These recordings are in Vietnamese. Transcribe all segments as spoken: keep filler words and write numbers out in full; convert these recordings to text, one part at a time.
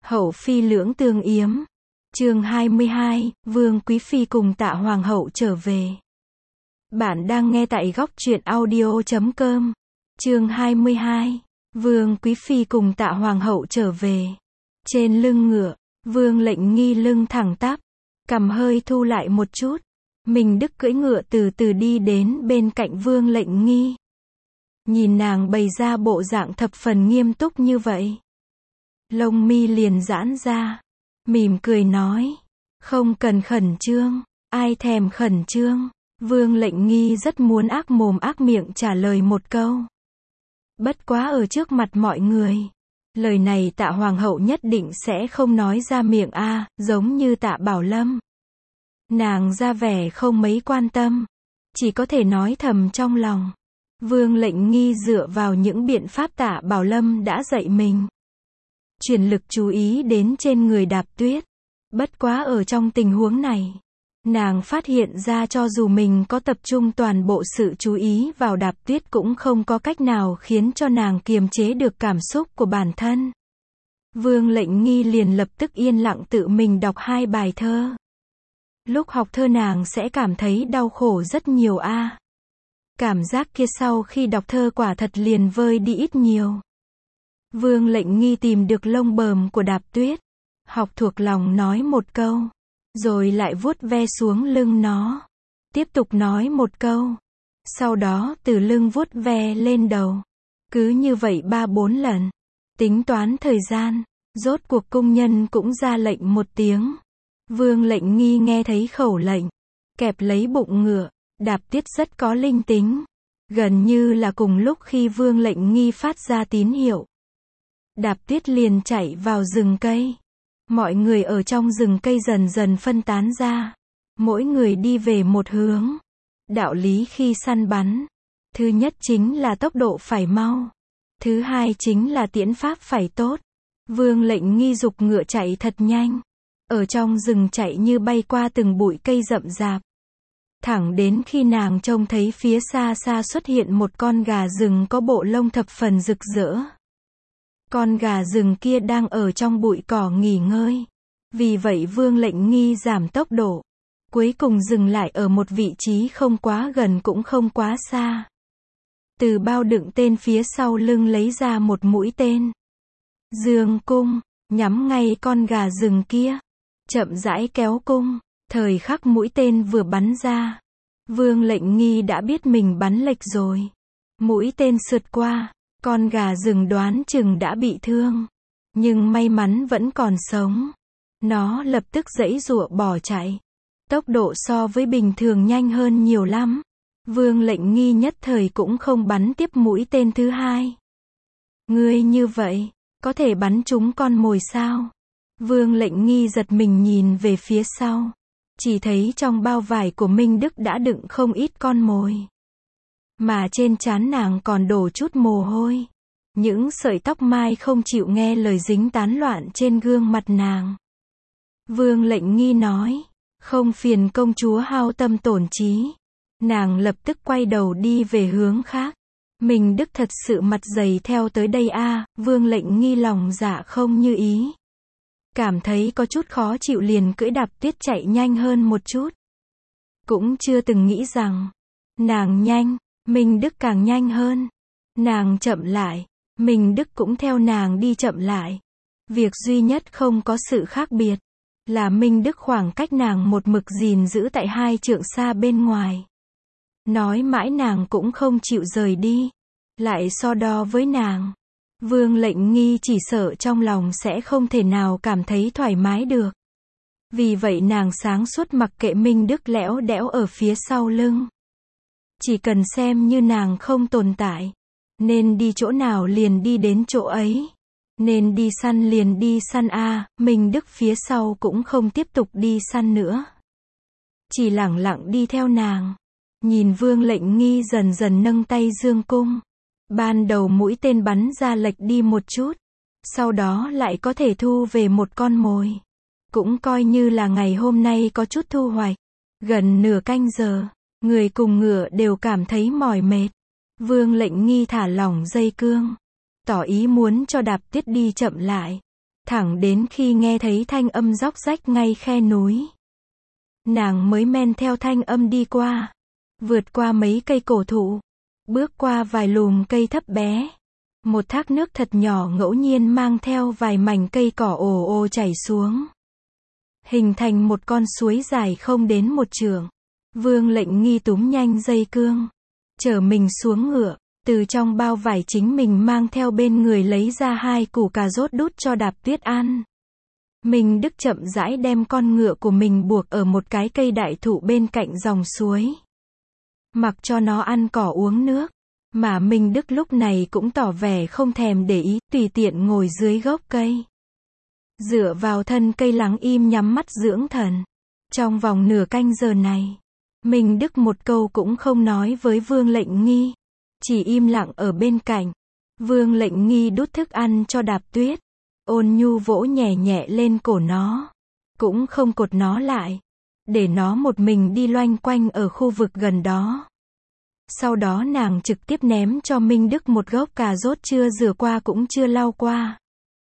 Hậu phi lưỡng tương yếm. Chương hai mươi hai, Vương Quý Phi cùng Tạ Hoàng hậu trở về. Bạn đang nghe tại góc truyện audio chấm com. Chương hai mươi hai, Vương Quý Phi cùng Tạ Hoàng hậu trở về. Trên lưng ngựa, Vương Lệnh Nghi lưng thẳng tắp, cằm hơi thu lại một chút. Minh Đức cưỡi ngựa từ từ đi đến bên cạnh Vương Lệnh Nghi. Nhìn nàng bày ra bộ dạng thập phần nghiêm túc như vậy, lông mi liền giãn ra, mỉm cười nói, không cần khẩn trương, ai thèm khẩn trương. Vương Lệnh Nghi rất muốn ác mồm ác miệng trả lời một câu. Bất quá ở trước mặt mọi người, lời này Tạ Hoàng hậu nhất định sẽ không nói ra miệng a, giống như Tạ Bảo Lâm. Nàng ra vẻ không mấy quan tâm, chỉ có thể nói thầm trong lòng. Vương Lệnh Nghi dựa vào những biện pháp Tạ Bảo Lâm đã dạy mình, chuyển lực chú ý đến trên người Đạp Tuyết. Bất quá ở trong tình huống này, nàng phát hiện ra cho dù mình có tập trung toàn bộ sự chú ý vào Đạp Tuyết cũng không có cách nào khiến cho nàng kiềm chế được cảm xúc của bản thân. Vương Lệnh Nghi liền lập tức yên lặng tự mình đọc hai bài thơ. Lúc học thơ nàng sẽ cảm thấy đau khổ rất nhiều a. À. Cảm giác kia sau khi đọc thơ quả thật liền vơi đi ít nhiều. Vương Lệnh Nghi tìm được lông bờm của Đạp Tuyết, học thuộc lòng nói một câu, rồi lại vuốt ve xuống lưng nó, tiếp tục nói một câu, sau đó từ lưng vuốt ve lên đầu. Cứ như vậy ba bốn lần. Tính toán thời gian, rốt cuộc cung nhân cũng ra lệnh một tiếng. Vương Lệnh Nghi nghe thấy khẩu lệnh, kẹp lấy bụng ngựa. Đạp Tuyết rất có linh tính, gần như là cùng lúc khi Vương Lệnh Nghi phát ra tín hiệu, Đạp Tuyết liền chạy vào rừng cây. Mọi người ở trong rừng cây dần dần phân tán ra, mỗi người đi về một hướng. Đạo lý khi săn bắn, thứ nhất chính là tốc độ phải mau, thứ hai chính là tiễn pháp phải tốt. Vương Lệnh Nghi giục ngựa chạy thật nhanh, ở trong rừng chạy như bay qua từng bụi cây rậm rạp, thẳng đến khi nàng trông thấy phía xa xa xuất hiện một con gà rừng có bộ lông thập phần rực rỡ. Con gà rừng kia đang ở trong bụi cỏ nghỉ ngơi. Vì vậy Vương Lệnh Nghi giảm tốc độ, cuối cùng dừng lại ở một vị trí không quá gần cũng không quá xa. Từ bao đựng tên phía sau lưng lấy ra một mũi tên, dương cung, nhắm ngay con gà rừng kia, chậm rãi kéo cung. Thời khắc mũi tên vừa bắn ra, Vương Lệnh Nghi đã biết mình bắn lệch rồi. Mũi tên sượt qua, con gà rừng đoán chừng đã bị thương, nhưng may mắn vẫn còn sống. Nó lập tức giãy giụa bỏ chạy, tốc độ so với bình thường nhanh hơn nhiều lắm. Vương Lệnh Nghi nhất thời cũng không bắn tiếp mũi tên thứ hai. Ngươi như vậy, có thể bắn trúng con mồi sao? Vương Lệnh Nghi giật mình nhìn về phía sau, chỉ thấy trong bao vải của Minh Đức đã đựng không ít con mồi, mà trên trán nàng còn đổ chút mồ hôi. Những sợi tóc mai không chịu nghe lời dính tán loạn trên gương mặt nàng. Vương Lệnh Nghi nói, không phiền công chúa hao tâm tổn trí. Nàng lập tức quay đầu đi về hướng khác. Minh Đức thật sự mặt dày theo tới đây a. À, Vương Lệnh Nghi lòng dạ không như ý, cảm thấy có chút khó chịu liền cưỡi Đạp Tuyết chạy nhanh hơn một chút. Cũng chưa từng nghĩ rằng, nàng nhanh, Minh Đức càng nhanh hơn. Nàng chậm lại, Minh Đức cũng theo nàng đi chậm lại. Việc duy nhất không có sự khác biệt, là Minh Đức khoảng cách nàng một mực gìn giữ tại hai trượng xa bên ngoài. Nói mãi nàng cũng không chịu rời đi, lại so đo với nàng. Vương Lệnh Nghi chỉ sợ trong lòng sẽ không thể nào cảm thấy thoải mái được. Vì vậy nàng sáng suốt mặc kệ Minh Đức lẽo đẽo ở phía sau lưng. Chỉ cần xem như nàng không tồn tại, nên đi chỗ nào liền đi đến chỗ ấy, nên đi săn liền đi săn a. À, Minh Đức phía sau cũng không tiếp tục đi săn nữa, chỉ lẳng lặng đi theo nàng. Nhìn Vương Lệnh Nghi dần dần nâng tay dương cung. Ban đầu mũi tên bắn ra lệch đi một chút, sau đó lại có thể thu về một con mồi. Cũng coi như là ngày hôm nay có chút thu hoạch. Gần nửa canh giờ, người cùng ngựa đều cảm thấy mỏi mệt. Vương Lệnh Nghi thả lỏng dây cương, tỏ ý muốn cho Đạp Tuyết đi chậm lại. thẳng đến khi nghe thấy thanh âm róc rách ngay khe núi. Nàng mới men theo thanh âm đi qua, vượt qua mấy cây cổ thụ, bước qua vài lùm cây thấp bé. Một thác nước thật nhỏ ngẫu nhiên mang theo vài mảnh cây cỏ ồ ồ chảy xuống, hình thành một con suối dài không đến một trượng. Vương Lệnh Nghi túm nhanh dây cương, chở mình xuống ngựa, từ trong bao vải chính mình mang theo bên người lấy ra hai củ cà rốt đút cho Đạp Tuyết ăn. Minh Đức chậm rãi đem con ngựa của mình buộc ở một cái cây đại thụ bên cạnh dòng suối, mặc cho nó ăn cỏ uống nước, mà Minh Đức lúc này cũng tỏ vẻ không thèm để ý, tùy tiện ngồi dưới gốc cây, dựa vào thân cây lắng im nhắm mắt dưỡng thần. Trong vòng nửa canh giờ này, Minh Đức một câu cũng không nói với Vương Lệnh Nghi, chỉ im lặng ở bên cạnh. Vương Lệnh Nghi đút thức ăn cho Đạp Tuyết, ôn nhu vỗ nhẹ nhẹ lên cổ nó, cũng không cột nó lại, để nó một mình đi loanh quanh ở khu vực gần đó. Sau đó nàng trực tiếp ném cho Minh Đức một gốc cà rốt chưa rửa qua cũng chưa lau qua.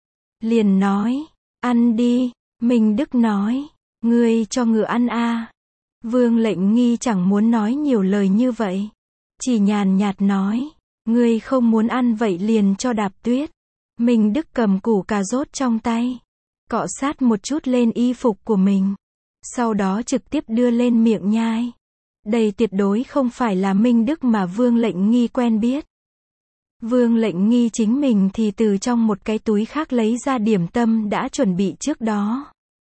Liền nói, ăn đi. Minh Đức nói, ngươi cho ngựa ăn à. Vương Lệnh Nghi chẳng muốn nói nhiều lời như vậy, chỉ nhàn nhạt nói, ngươi không muốn ăn vậy liền cho Đạp Tuyết. Minh Đức cầm củ cà rốt trong tay, cọ sát một chút lên y phục của mình, sau đó trực tiếp đưa lên miệng nhai. Đây tuyệt đối không phải là Minh Đức mà Vương Lệnh Nghi quen biết. Vương Lệnh Nghi chính mình thì từ trong một cái túi khác lấy ra điểm tâm đã chuẩn bị trước đó.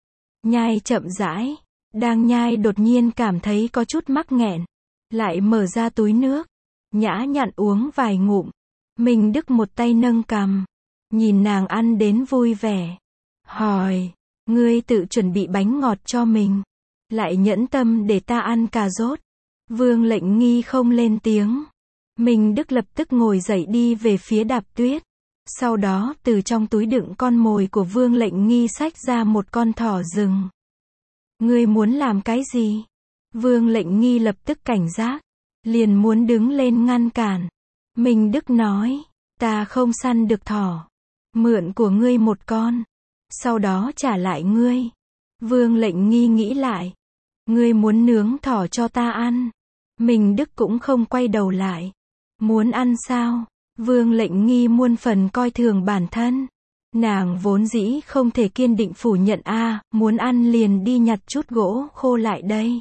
Nhai chậm rãi, đang nhai đột nhiên cảm thấy có chút mắc nghẹn, lại mở ra túi nước, nhã nhặn uống vài ngụm. Minh Đức một tay nâng cằm, nhìn nàng ăn đến vui vẻ, hỏi, ngươi tự chuẩn bị bánh ngọt cho mình, lại nhẫn tâm để ta ăn cà rốt. Vương Lệnh Nghi không lên tiếng. Minh Đức lập tức ngồi dậy đi về phía Đạp Tuyết. Sau đó từ trong túi đựng con mồi của Vương Lệnh Nghi xách ra một con thỏ rừng. Ngươi muốn làm cái gì? Vương Lệnh Nghi lập tức cảnh giác, liền muốn đứng lên ngăn cản. Minh Đức nói, ta không săn được thỏ, mượn của ngươi một con, sau đó trả lại ngươi. Vương Lệnh Nghi nghĩ lại, ngươi muốn nướng thỏ cho ta ăn? Minh Đức cũng không quay đầu lại. Muốn ăn sao? Vương Lệnh Nghi muôn phần coi thường bản thân. Nàng vốn dĩ không thể kiên định phủ nhận a, à, muốn ăn liền đi nhặt chút gỗ khô lại đây.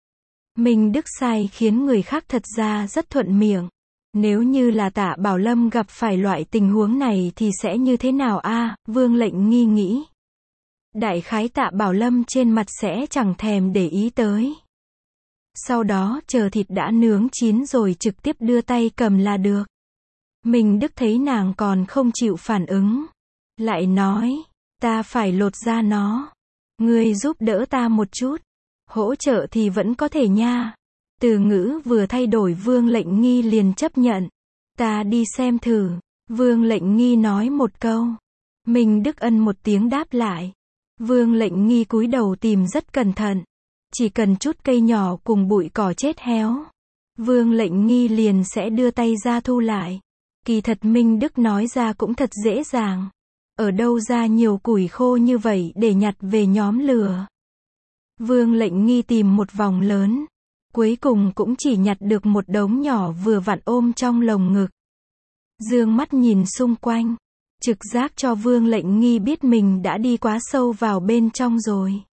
Minh Đức sai khiến người khác thật ra rất thuận miệng. Nếu như là Tạ Bảo Lâm gặp phải loại tình huống này thì sẽ như thế nào a? À, Vương Lệnh Nghi nghĩ. Đại khái Tạ Bảo Lâm trên mặt sẽ chẳng thèm để ý tới. Sau đó chờ thịt đã nướng chín rồi trực tiếp đưa tay cầm là được. Minh Đức thấy nàng còn không chịu phản ứng, lại nói, ta phải lột ra nó. Ngươi giúp đỡ ta một chút. Hỗ trợ thì vẫn có thể nha. Từ ngữ vừa thay đổi Vương Lệnh Nghi liền chấp nhận. Ta đi xem thử. Vương Lệnh Nghi nói một câu. Minh Đức ân một tiếng đáp lại. Vương Lệnh Nghi cúi đầu tìm rất cẩn thận. Chỉ cần chút cây nhỏ cùng bụi cỏ chết héo, Vương Lệnh Nghi liền sẽ đưa tay ra thu lại. Kỳ thật Minh Đức nói ra cũng thật dễ dàng. Ở đâu ra nhiều củi khô như vậy để nhặt về nhóm lửa? Vương Lệnh Nghi tìm một vòng lớn, cuối cùng cũng chỉ nhặt được một đống nhỏ vừa vặn ôm trong lồng ngực. Dương mắt nhìn xung quanh, trực giác cho Vương Lệnh Nghi biết mình đã đi quá sâu vào bên trong rồi.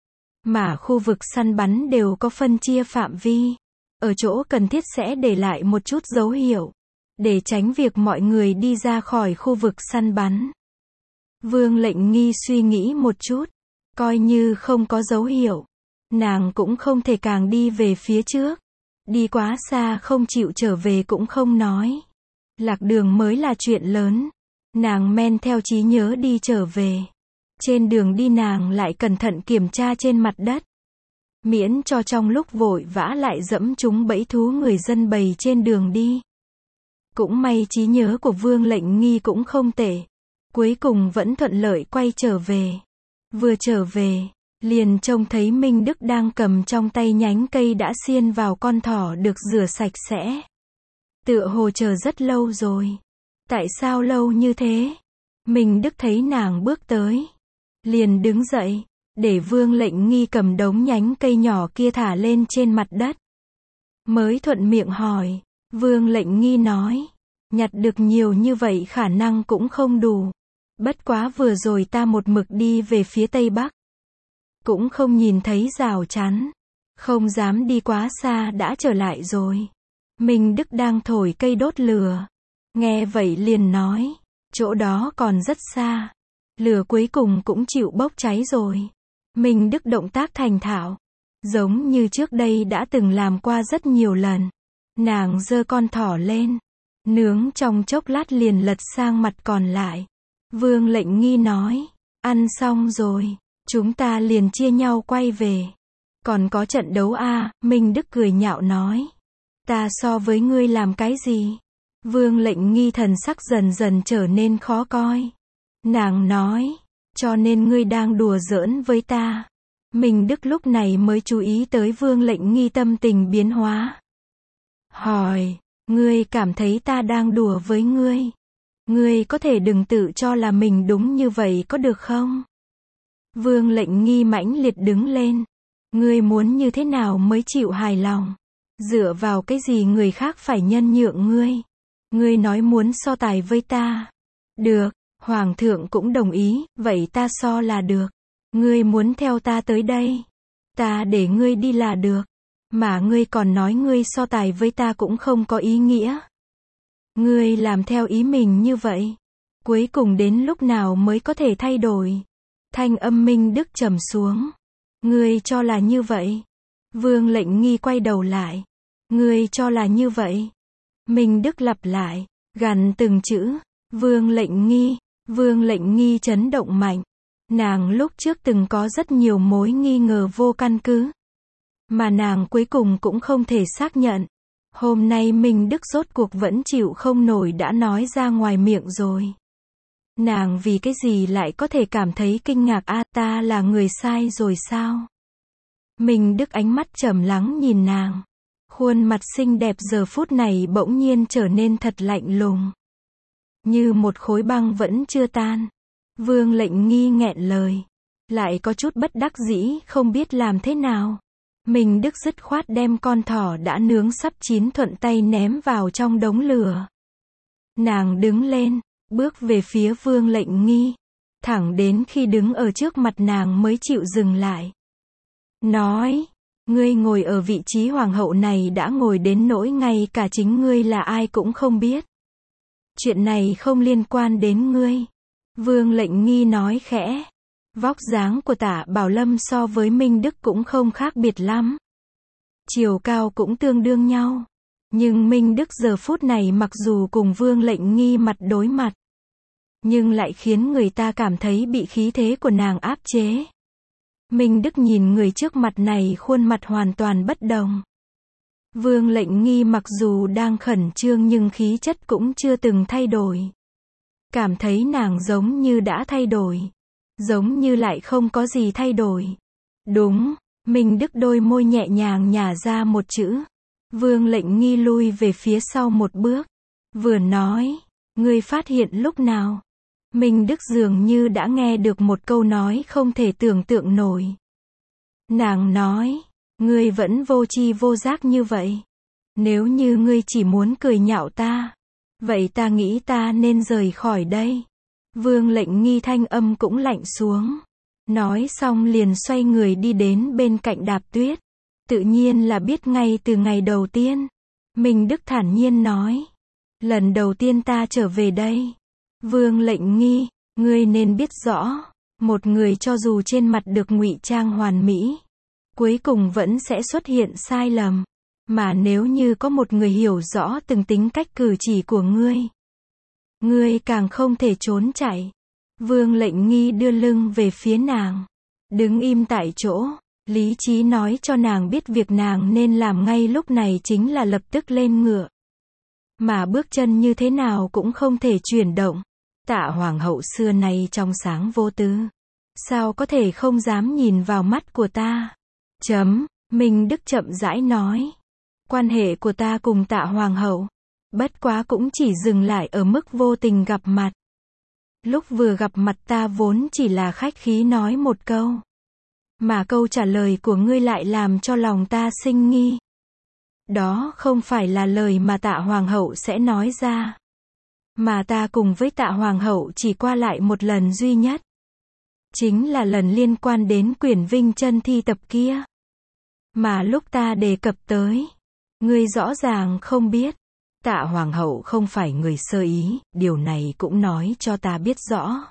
Mà khu vực săn bắn đều có phân chia phạm vi. Ở chỗ cần thiết sẽ để lại một chút dấu hiệu, để tránh việc mọi người đi ra khỏi khu vực săn bắn. Vương Lệnh Nghi suy nghĩ một chút, coi như không có dấu hiệu, nàng cũng không thể càng đi về phía trước. Đi quá xa không chịu trở về cũng không nói. Lạc đường mới là chuyện lớn. Nàng men theo trí nhớ đi trở về. Trên đường đi nàng lại cẩn thận kiểm tra trên mặt đất, miễn cho trong lúc vội vã lại dẫm trúng bẫy thú người dân bày trên đường đi. Cũng may trí nhớ của Vương Lệnh Nghi cũng không tệ. Cuối cùng vẫn thuận lợi quay trở về. Vừa trở về, liền trông thấy Minh Đức đang cầm trong tay nhánh cây đã xiên vào con thỏ được rửa sạch sẽ. Tựa hồ chờ rất lâu rồi. Tại sao lâu như thế? Minh Đức thấy nàng bước tới, liền đứng dậy, để Vương Lệnh Nghi cầm đống nhánh cây nhỏ kia thả lên trên mặt đất. Mới thuận miệng hỏi, Vương Lệnh Nghi nói, nhặt được nhiều như vậy khả năng cũng không đủ. Bất quá vừa rồi ta một mực đi về phía tây bắc, cũng không nhìn thấy rào chắn, không dám đi quá xa đã trở lại rồi. Minh Đức đang thổi cây đốt lửa, nghe vậy liền nói, chỗ đó còn rất xa, lửa cuối cùng cũng chịu bốc cháy rồi. Minh Đức động tác thành thạo, giống như trước đây đã từng làm qua rất nhiều lần. Nàng giơ con thỏ lên, nướng trong chốc lát liền lật sang mặt còn lại. Vương Lệnh Nghi nói, ăn xong rồi, chúng ta liền chia nhau quay về. Còn có trận đấu à, Minh Đức cười nhạo nói. Ta so với ngươi làm cái gì? Vương Lệnh Nghi thần sắc dần dần trở nên khó coi. Nàng nói, cho nên ngươi đang đùa giỡn với ta. Minh Đức lúc này mới chú ý tới Vương Lệnh Nghi tâm tình biến hóa. Hỏi, ngươi cảm thấy ta đang đùa với ngươi? Ngươi có thể đừng tự cho là mình đúng như vậy có được không? Vương Lệnh Nghi mãnh liệt đứng lên. Ngươi muốn như thế nào mới chịu hài lòng? Dựa vào cái gì người khác phải nhân nhượng ngươi? Ngươi nói muốn so tài với ta. Được, Hoàng thượng cũng đồng ý, vậy ta so là được. Ngươi muốn theo ta tới đây, ta để ngươi đi là được. Mà ngươi còn nói ngươi so tài với ta cũng không có ý nghĩa. Ngươi làm theo ý mình như vậy, cuối cùng đến lúc nào mới có thể thay đổi? Thanh âm Minh Đức trầm xuống. Ngươi cho là như vậy? Vương Lệnh Nghi quay đầu lại. Ngươi cho là như vậy? Minh Đức lặp lại, gằn từng chữ. Vương Lệnh Nghi. Vương Lệnh Nghi chấn động mạnh. Nàng lúc trước từng có rất nhiều mối nghi ngờ vô căn cứ, mà nàng cuối cùng cũng không thể xác nhận. Hôm nay Minh Đức rốt cuộc vẫn chịu không nổi đã nói ra ngoài miệng rồi. Nàng vì cái gì lại có thể cảm thấy kinh ngạc a, ta là người sai rồi sao? Minh Đức ánh mắt trầm lắng nhìn nàng. Khuôn mặt xinh đẹp giờ phút này bỗng nhiên trở nên thật lạnh lùng, như một khối băng vẫn chưa tan. Vương Lệnh Nghi nghẹn lời, lại có chút bất đắc dĩ không biết làm thế nào. Minh Đức dứt khoát đem con thỏ đã nướng sắp chín thuận tay ném vào trong đống lửa. Nàng đứng lên, bước về phía Vương Lệnh Nghi, thẳng đến khi đứng ở trước mặt nàng mới chịu dừng lại. Nói, ngươi ngồi ở vị trí hoàng hậu này đã ngồi đến nỗi ngay cả chính ngươi là ai cũng không biết. Chuyện này không liên quan đến ngươi. Vương Lệnh Nghi nói khẽ. Vóc dáng của Tả Bảo Lâm so với Minh Đức cũng không khác biệt lắm. Chiều cao cũng tương đương nhau. Nhưng Minh Đức giờ phút này mặc dù cùng Vương Lệnh Nghi mặt đối mặt, nhưng lại khiến người ta cảm thấy bị khí thế của nàng áp chế. Minh Đức nhìn người trước mặt này khuôn mặt hoàn toàn bất đồng. Vương Lệnh Nghi mặc dù đang khẩn trương nhưng khí chất cũng chưa từng thay đổi. Cảm thấy nàng giống như đã thay đổi, giống như lại không có gì thay đổi. Đúng, Minh Đức đôi môi nhẹ nhàng nhả ra một chữ. Vương Lệnh Nghi lui về phía sau một bước, vừa nói, ngươi phát hiện lúc nào? Minh Đức dường như đã nghe được một câu nói không thể tưởng tượng nổi. Nàng nói, ngươi vẫn vô tri vô giác như vậy. Nếu như ngươi chỉ muốn cười nhạo ta, vậy ta nghĩ ta nên rời khỏi đây. Vương Lệnh Nghi thanh âm cũng lạnh xuống. Nói xong liền xoay người đi đến bên cạnh Đạp Tuyết. Tự nhiên là biết ngay từ ngày đầu tiên. Minh Đức thản nhiên nói, lần đầu tiên ta trở về đây. Vương Lệnh Nghi, ngươi nên biết rõ, một người cho dù trên mặt được ngụy trang hoàn mỹ, cuối cùng vẫn sẽ xuất hiện sai lầm. Mà nếu như có một người hiểu rõ từng tính cách cử chỉ của ngươi, ngươi càng không thể trốn chạy. Vương Lệnh Nghi đưa lưng về phía nàng, đứng im tại chỗ. Lý trí nói cho nàng biết việc nàng nên làm ngay lúc này chính là lập tức lên ngựa. Mà bước chân như thế nào cũng không thể chuyển động. Tạ hoàng hậu xưa nay trong sáng vô tư, sao có thể không dám nhìn vào mắt của ta? Chấm, Minh Đức chậm rãi nói. Quan hệ của ta cùng Tạ hoàng hậu, bất quá cũng chỉ dừng lại ở mức vô tình gặp mặt. Lúc vừa gặp mặt ta vốn chỉ là khách khí nói một câu. Mà câu trả lời của ngươi lại làm cho lòng ta sinh nghi. Đó không phải là lời mà Tạ Hoàng hậu sẽ nói ra. Mà ta cùng với Tạ Hoàng hậu chỉ qua lại một lần duy nhất. Chính là lần liên quan đến quyển Vinh Chân thi tập kia. Mà lúc ta đề cập tới, ngươi rõ ràng không biết. Tạ Hoàng hậu không phải người sơ ý, điều này cũng nói cho ta biết rõ.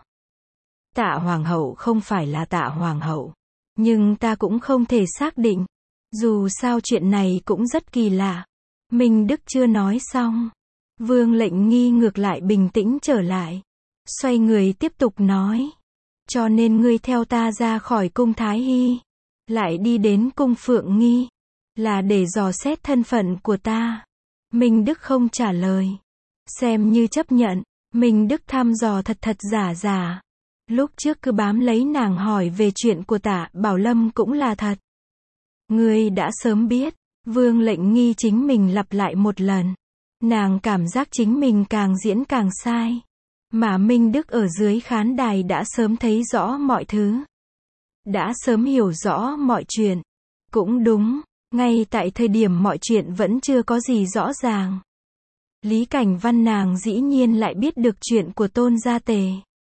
Tạ Hoàng hậu không phải là Tạ Hoàng hậu. Nhưng ta cũng không thể xác định. Dù sao chuyện này cũng rất kỳ lạ. Minh Đức chưa nói xong. Vương Lệnh Nghi ngược lại bình tĩnh trở lại. Xoay người tiếp tục nói. Cho nên ngươi theo ta ra khỏi cung Thái Hy. Lại đi đến cung Phượng Nghi. Là để dò xét thân phận của ta. Minh Đức không trả lời. Xem như chấp nhận. Minh Đức thăm dò thật thật giả giả. Lúc trước cứ bám lấy nàng hỏi về chuyện của Tạ Bảo Lâm cũng là thật. Ngươi đã sớm biết. Vương Lệnh Nghi chính mình lặp lại một lần. Nàng cảm giác chính mình càng diễn càng sai. Mà Minh Đức ở dưới khán đài đã sớm thấy rõ mọi thứ. Đã sớm hiểu rõ mọi chuyện. Cũng đúng, ngay tại thời điểm mọi chuyện vẫn chưa có gì rõ ràng. Lý Cảnh Văn nàng dĩ nhiên lại biết được chuyện của Tôn Gia Tề.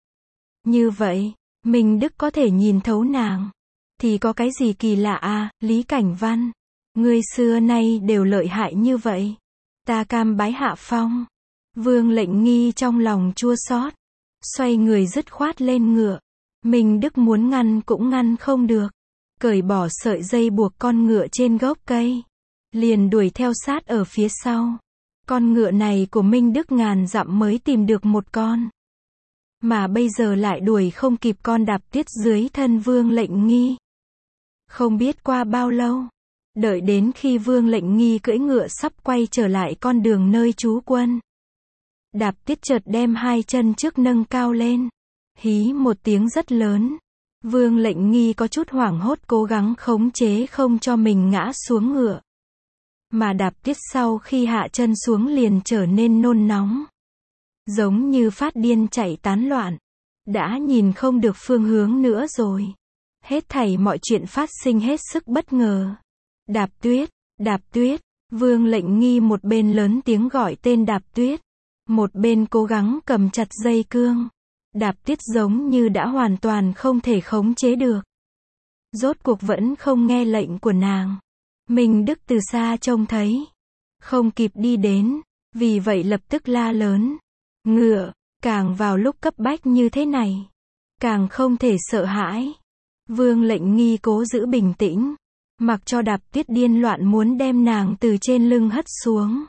Như vậy, Minh Đức có thể nhìn thấu nàng. Thì có cái gì kỳ lạ à, Lý Cảnh Văn. Ngươi xưa nay đều lợi hại như vậy. Ta cam bái hạ phong. Vương Lệnh Nghi trong lòng chua xót. Xoay người dứt khoát lên ngựa. Minh Đức muốn ngăn cũng ngăn không được. Cởi bỏ sợi dây buộc con ngựa trên gốc cây. Liền đuổi theo sát ở phía sau. Con ngựa này của Minh Đức ngàn dặm mới tìm được một con. Mà bây giờ lại đuổi không kịp con Đạp Tuyết dưới thân Vương Lệnh Nghi. Không biết qua bao lâu. Đợi đến khi Vương Lệnh Nghi cưỡi ngựa sắp quay trở lại con đường nơi trú quân. Đạp Tuyết chợt đem hai chân trước nâng cao lên. Hí một tiếng rất lớn. Vương Lệnh Nghi có chút hoảng hốt cố gắng khống chế không cho mình ngã xuống ngựa. Mà Đạp Tuyết sau khi hạ chân xuống liền trở nên nôn nóng. Giống như phát điên chạy tán loạn. Đã nhìn không được phương hướng nữa rồi. Hết thảy mọi chuyện phát sinh hết sức bất ngờ. Đạp Tuyết, Đạp Tuyết. Vương Lệnh Nghi một bên lớn tiếng gọi tên Đạp Tuyết. Một bên cố gắng cầm chặt dây cương. Đạp Tuyết giống như đã hoàn toàn không thể khống chế được. Rốt cuộc vẫn không nghe lệnh của nàng. Minh Đức từ xa trông thấy. Không kịp đi đến. Vì vậy lập tức la lớn. Ngựa, càng vào lúc cấp bách như thế này. Càng không thể sợ hãi. Vương Lệnh Nghi cố giữ bình tĩnh. Mặc cho Đạp Tuyết điên loạn muốn đem nàng từ trên lưng hất xuống.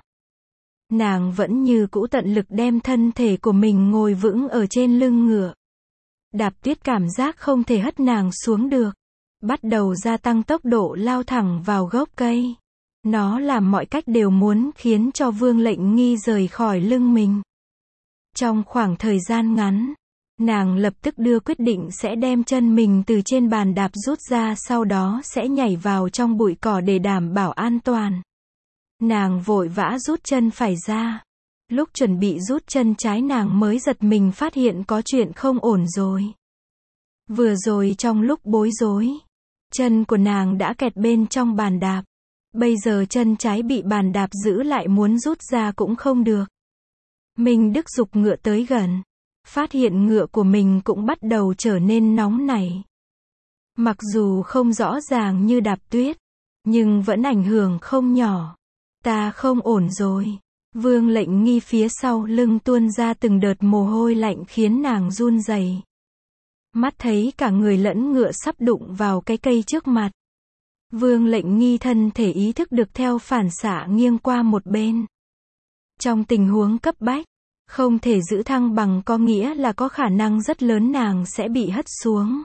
Nàng vẫn như cũ tận lực đem thân thể của mình ngồi vững ở trên lưng ngựa. Đạp Tuyết cảm giác không thể hất nàng xuống được. Bắt đầu gia tăng tốc độ lao thẳng vào gốc cây. Nó làm mọi cách đều muốn khiến cho Vương Lệnh Nghi rời khỏi lưng mình. Trong khoảng thời gian ngắn, nàng lập tức đưa quyết định sẽ đem chân mình từ trên bàn đạp rút ra, sau đó sẽ nhảy vào trong bụi cỏ để đảm bảo an toàn. Nàng vội vã rút chân phải ra. Lúc chuẩn bị rút chân trái nàng mới giật mình phát hiện có chuyện không ổn rồi. Vừa rồi trong lúc bối rối, chân của nàng đã kẹt bên trong bàn đạp. Bây giờ chân trái bị bàn đạp giữ lại muốn rút ra cũng không được. Minh Đức giục ngựa tới gần. Phát hiện ngựa của mình cũng bắt đầu trở nên nóng nảy. Mặc dù không rõ ràng như Đạp Tuyết, nhưng vẫn ảnh hưởng không nhỏ. Ta không ổn rồi. Vương Lệnh Nghi phía sau lưng tuôn ra từng đợt mồ hôi lạnh khiến nàng run rẩy. Mắt thấy cả người lẫn ngựa sắp đụng vào cái cây trước mặt. Vương Lệnh Nghi thân thể ý thức được theo phản xạ nghiêng qua một bên. Trong tình huống cấp bách, không thể giữ thăng bằng có nghĩa là có khả năng rất lớn nàng sẽ bị hất xuống.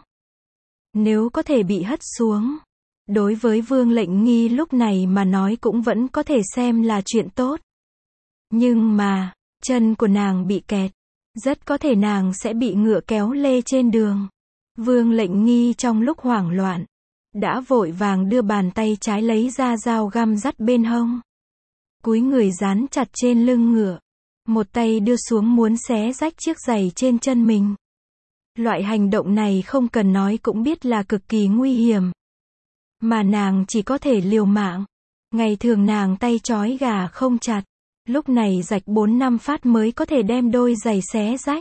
Nếu có thể bị hất xuống, đối với Vương Lệnh Nghi lúc này mà nói cũng vẫn có thể xem là chuyện tốt. Nhưng mà, chân của nàng bị kẹt. Rất có thể nàng sẽ bị ngựa kéo lê trên đường. Vương Lệnh Nghi trong lúc hoảng loạn, đã vội vàng đưa bàn tay trái lấy ra dao găm dắt bên hông. Cúi người dán chặt trên lưng ngựa. một tay đưa xuống muốn xé rách chiếc giày trên chân mình. Loại hành động này không cần nói cũng biết là cực kỳ nguy hiểm. Mà nàng chỉ có thể liều mạng. Ngày thường nàng tay trói gà không chặt. Lúc này rạch bốn năm phát mới có thể đem đôi giày xé rách.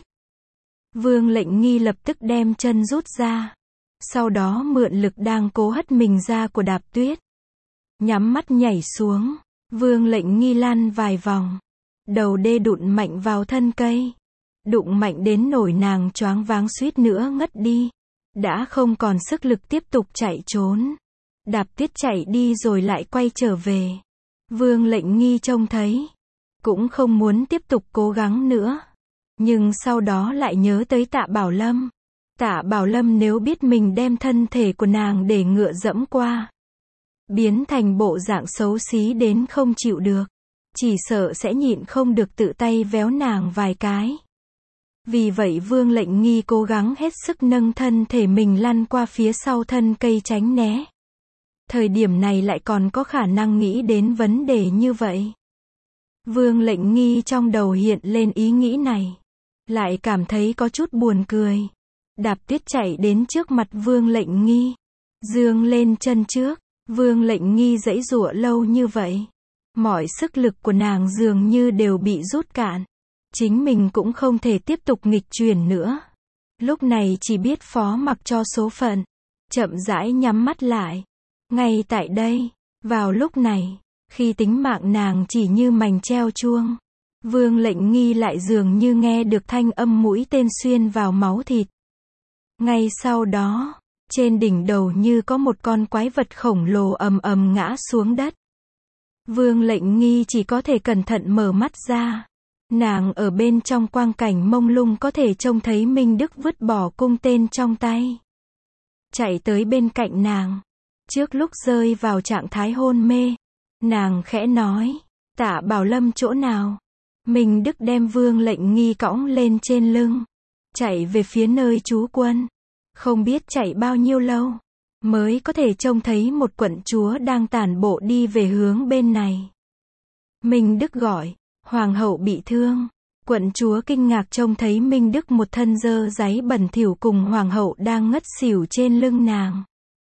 Vương Lệnh Nghi lập tức đem chân rút ra. Sau đó mượn lực đang cố hất mình ra của Đạp Tuyết. Nhắm mắt nhảy xuống. Vương Lệnh Nghi lăn vài vòng. Đầu đê đụng mạnh vào thân cây. Đụng mạnh đến nổi nàng choáng váng suýt nữa ngất đi. Đã không còn sức lực tiếp tục chạy trốn. Đạp Tuyết chạy đi rồi lại quay trở về. Vương Lệnh Nghi trông thấy. Cũng không muốn tiếp tục cố gắng nữa. Nhưng sau đó lại nhớ tới Tạ Bảo Lâm. Tạ Bảo Lâm nếu biết mình đem thân thể của nàng để ngựa dẫm qua. Biến thành bộ dạng xấu xí đến không chịu được. Chỉ sợ sẽ nhịn không được tự tay véo nàng vài cái. Vì vậy Vương Lệnh Nghi cố gắng hết sức nâng thân thể mình lăn qua phía sau thân cây tránh né. Thời điểm này lại còn có khả năng nghĩ đến vấn đề như vậy. Vương Lệnh Nghi trong đầu hiện lên ý nghĩ này. Lại cảm thấy có chút buồn cười. Đạp Tuyết chạy đến trước mặt Vương Lệnh Nghi. Dương lên chân trước. Vương Lệnh Nghi giãy giụa lâu như vậy. Mọi sức lực của nàng dường như đều bị rút cạn. Chính mình cũng không thể tiếp tục nghịch chuyển nữa. Lúc này chỉ biết phó mặc cho số phận. Chậm rãi nhắm mắt lại. Ngay tại đây, vào lúc này, khi tính mạng nàng chỉ như mành treo chuông, Vương Lệnh Nghi lại dường như nghe được thanh âm mũi tên xuyên vào máu thịt. Ngay sau đó, trên đỉnh đầu như có một con quái vật khổng lồ ầm ầm ngã xuống đất. Vương Lệnh Nghi chỉ có thể cẩn thận mở mắt ra. Nàng ở bên trong quang cảnh mông lung có thể trông thấy Minh Đức vứt bỏ cung tên trong tay. Chạy tới bên cạnh nàng. Trước lúc rơi vào trạng thái hôn mê, nàng khẽ nói, Tạ Bảo Lâm chỗ nào? Minh Đức đem Vương Lệnh Nghi cõng lên trên lưng, chạy về phía nơi trú quân. Không biết chạy bao nhiêu lâu, mới có thể trông thấy một quận chúa đang tản bộ đi về hướng bên này. Minh Đức gọi, Hoàng hậu bị thương. Quận chúa kinh ngạc trông thấy Minh Đức một thân dơ dáy bẩn thỉu cùng Hoàng hậu đang ngất xỉu trên lưng nàng.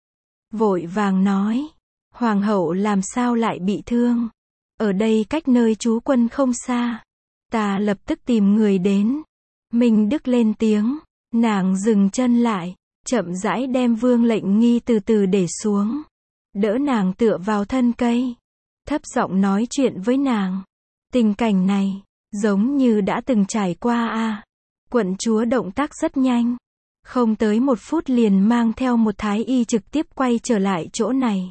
Vội vàng nói, Hoàng hậu làm sao lại bị thương? Ở đây cách nơi trú quân không xa. Ta lập tức tìm người đến. Minh Đức lên tiếng. Nàng dừng chân lại, chậm rãi đem Vương Lệnh Nghi từ từ để xuống. Đỡ nàng tựa vào thân cây. Thấp giọng nói chuyện với nàng. Tình cảnh này, giống như đã từng trải qua a. À. Quận chúa động tác rất nhanh. Không tới một phút liền mang theo một thái y trực tiếp quay trở lại chỗ này.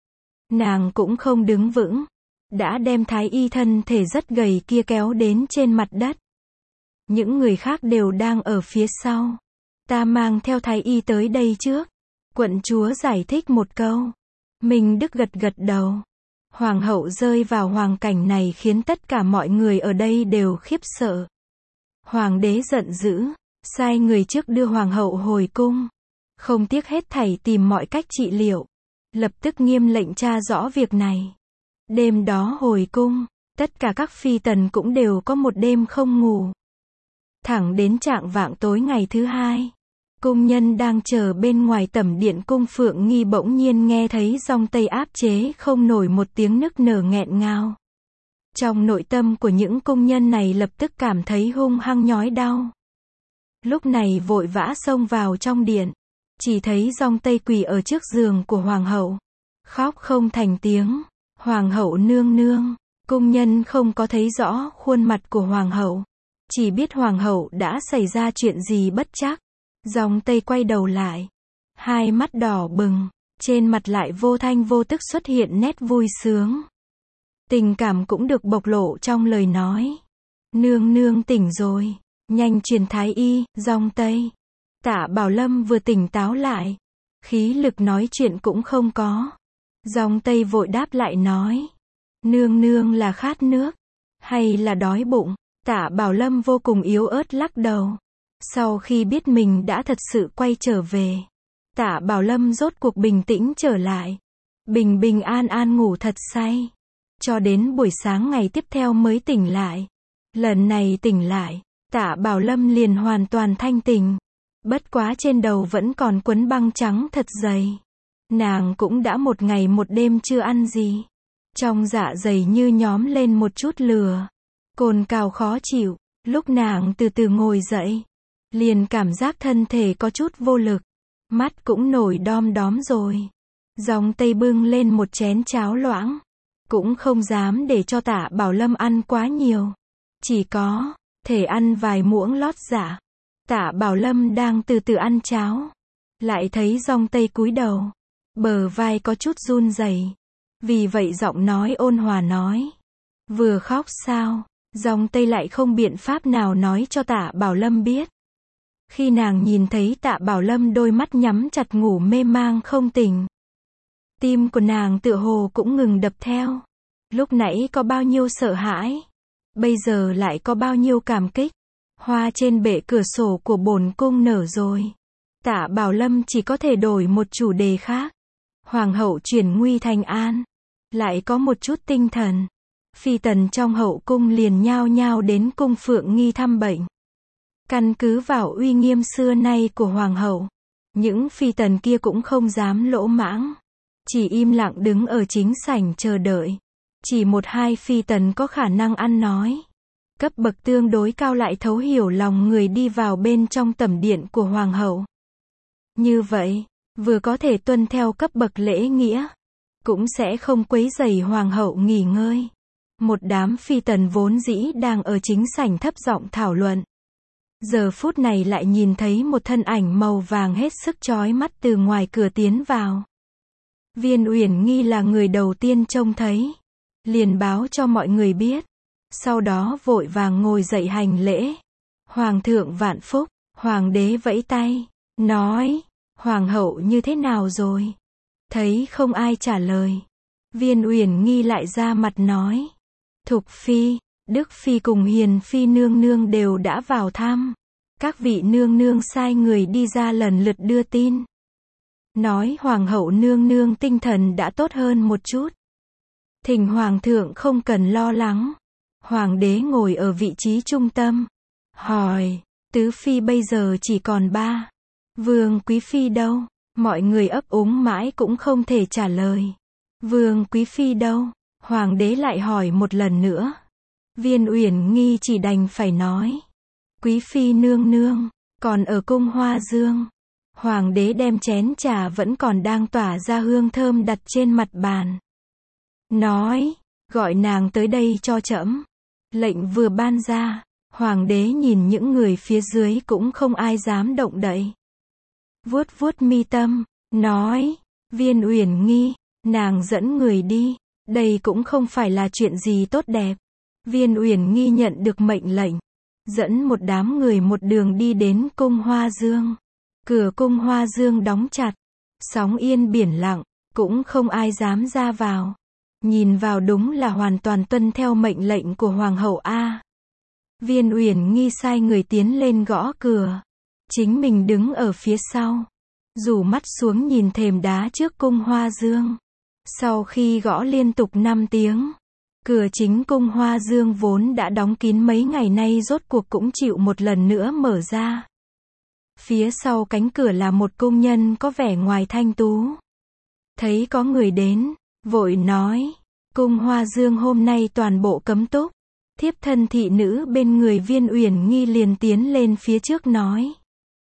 Nàng cũng không đứng vững. Đã đem thái y thân thể rất gầy kia kéo đến trên mặt đất. Những người khác đều đang ở phía sau. Ta mang theo thái y tới đây trước. Quận chúa giải thích một câu. Minh Đức gật gật đầu. Hoàng hậu rơi vào hoàn cảnh này khiến tất cả mọi người ở đây đều khiếp sợ. Hoàng đế giận dữ. Sai người trước đưa hoàng hậu hồi cung. Không tiếc hết thảy tìm mọi cách trị liệu. Lập tức nghiêm lệnh tra rõ việc này. Đêm đó hồi cung, tất cả các phi tần cũng đều có một đêm không ngủ. Thẳng đến trạng vạng tối ngày thứ hai, cung nhân đang chờ bên ngoài tẩm điện cung Phượng Nghi bỗng nhiên nghe thấy dòng tây áp chế không nổi một tiếng nức nở nghẹn ngào. Trong nội tâm của những cung nhân này lập tức cảm thấy hung hăng nhói đau. Lúc này vội vã xông vào trong điện, chỉ thấy dòng tây quỳ ở trước giường của hoàng hậu, khóc không thành tiếng. Hoàng hậu nương nương, cung nhân không có thấy rõ khuôn mặt của hoàng hậu, chỉ biết hoàng hậu đã xảy ra chuyện gì bất trắc. Dòng tây quay đầu lại, hai mắt đỏ bừng, trên mặt lại vô thanh vô tức xuất hiện nét vui sướng. Tình cảm cũng được bộc lộ trong lời nói. Nương nương tỉnh rồi, nhanh truyền thái y. Dòng tây. Tạ Bảo Lâm vừa tỉnh táo lại, khí lực nói chuyện cũng không có. Dòng tây vội đáp lại nói, nương nương là khát nước, hay là đói bụng? Tạ Bảo Lâm vô cùng yếu ớt lắc đầu. Sau khi biết mình đã thật sự quay trở về, Tạ Bảo Lâm rốt cuộc bình tĩnh trở lại. Bình bình an an ngủ thật say. Cho đến buổi sáng ngày tiếp theo mới tỉnh lại. Lần này tỉnh lại, Tạ Bảo Lâm liền hoàn toàn thanh tỉnh. Bất quá trên đầu vẫn còn quấn băng trắng thật dày. Nàng cũng đã một ngày một đêm chưa ăn gì. Trong dạ dày như nhóm lên một chút lửa. Cồn cào khó chịu. Lúc nàng từ từ ngồi dậy, liền cảm giác thân thể có chút vô lực. Mắt cũng nổi đom đóm rồi. Dòng tây bưng lên một chén cháo loãng. Cũng không dám để cho Tạ Bảo Lâm ăn quá nhiều. Chỉ có thể ăn vài muỗng lót dạ. Tạ Bảo Lâm đang từ từ ăn cháo. Lại thấy dòng tây cúi đầu. Bờ vai có chút run rẩy. Vì vậy giọng nói ôn hòa nói. Vừa khóc sao? Dòng tây lại không biện pháp nào nói cho Tạ Bảo Lâm biết. Khi nàng nhìn thấy Tạ Bảo Lâm đôi mắt nhắm chặt ngủ mê mang không tỉnh. Tim của nàng tựa hồ cũng ngừng đập theo. Lúc nãy có bao nhiêu sợ hãi. Bây giờ lại có bao nhiêu cảm kích. Hoa trên bệ cửa sổ của bổn cung nở rồi. Tạ Bảo Lâm chỉ có thể đổi một chủ đề khác. Hoàng hậu chuyển nguy thành an. Lại có một chút tinh thần. Phi tần trong hậu cung liền nhao nhao đến cung Phượng Nghi thăm bệnh. Căn cứ vào uy nghiêm xưa nay của hoàng hậu, những phi tần kia cũng không dám lỗ mãng. Chỉ im lặng đứng ở chính sảnh chờ đợi. Chỉ một hai phi tần có khả năng ăn nói. Cấp bậc tương đối cao lại thấu hiểu lòng người đi vào bên trong tẩm điện của hoàng hậu. Như vậy, vừa có thể tuân theo cấp bậc lễ nghĩa, cũng sẽ không quấy rầy hoàng hậu nghỉ ngơi. Một đám phi tần vốn dĩ đang ở chính sảnh thấp giọng thảo luận. Giờ phút này lại nhìn thấy một thân ảnh màu vàng hết sức chói mắt từ ngoài cửa tiến vào. Viên Uyển Nghi là người đầu tiên trông thấy. Liền báo cho mọi người biết. Sau đó vội vàng ngồi dậy hành lễ. Hoàng thượng vạn phúc, hoàng đế vẫy tay, nói, hoàng hậu như thế nào rồi? Thấy không ai trả lời. Viên Uyển Nghi lại ra mặt nói. Thục phi, Đức phi cùng Hiền phi nương nương đều đã vào thăm. Các vị nương nương sai người đi ra lần lượt đưa tin. Nói hoàng hậu nương nương tinh thần đã tốt hơn một chút. Thỉnh hoàng thượng không cần lo lắng. Hoàng đế ngồi ở vị trí trung tâm. Hỏi, tứ phi bây giờ chỉ còn ba. Vương quý phi đâu? Mọi người ấp úng mãi cũng không thể trả lời. Vương quý phi đâu? Hoàng đế lại hỏi một lần nữa. Viên Uyển Nghi chỉ đành phải nói. Quý phi nương nương, còn ở cung Hoa Dương. Hoàng đế đem chén trà vẫn còn đang tỏa ra hương thơm đặt trên mặt bàn. Nói, gọi nàng tới đây cho trẫm. Lệnh vừa ban ra, hoàng đế nhìn những người phía dưới cũng không ai dám động đậy. Vuốt vuốt mi tâm, nói, Viên Uyển Nghi, nàng dẫn người đi, đây cũng không phải là chuyện gì tốt đẹp. Viên Uyển Nghi nhận được mệnh lệnh, dẫn một đám người một đường đi đến cung Hoa Dương. Cửa cung Hoa Dương đóng chặt, sóng yên biển lặng, cũng không ai dám ra vào. Nhìn vào đúng là hoàn toàn tuân theo mệnh lệnh của hoàng hậu A. Viên Uyển Nghi sai người tiến lên gõ cửa. Chính mình đứng ở phía sau. Rủ mắt xuống nhìn thềm đá trước cung Hoa Dương. Sau khi gõ liên tục năm tiếng, cửa chính cung Hoa Dương vốn đã đóng kín mấy ngày nay rốt cuộc cũng chịu một lần nữa mở ra. Phía sau cánh cửa là một cung nhân có vẻ ngoài thanh tú. Thấy có người đến, vội nói, cung Hoa Dương hôm nay toàn bộ cấm túc. Thiếp thân thị nữ bên người Viên Uyển Nghi liền tiến lên phía trước nói.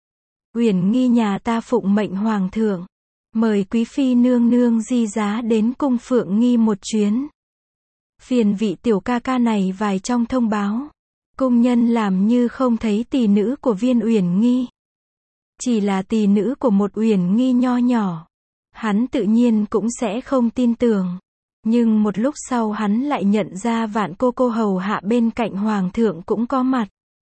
Uyển Nghi nhà ta phụng mệnh hoàng thượng, mời quý phi nương nương di giá đến cung Phượng Nghi một chuyến. Phiền vị tiểu ca ca này vài trong thông báo. Cung nhân làm như không thấy tỷ nữ của Viên Uyển Nghi. Chỉ là tỷ nữ của một Uyển Nghi nho nhỏ. Hắn tự nhiên cũng sẽ không tin tưởng. Nhưng một lúc sau hắn lại nhận ra Vạn cô cô hầu hạ bên cạnh hoàng thượng cũng có mặt.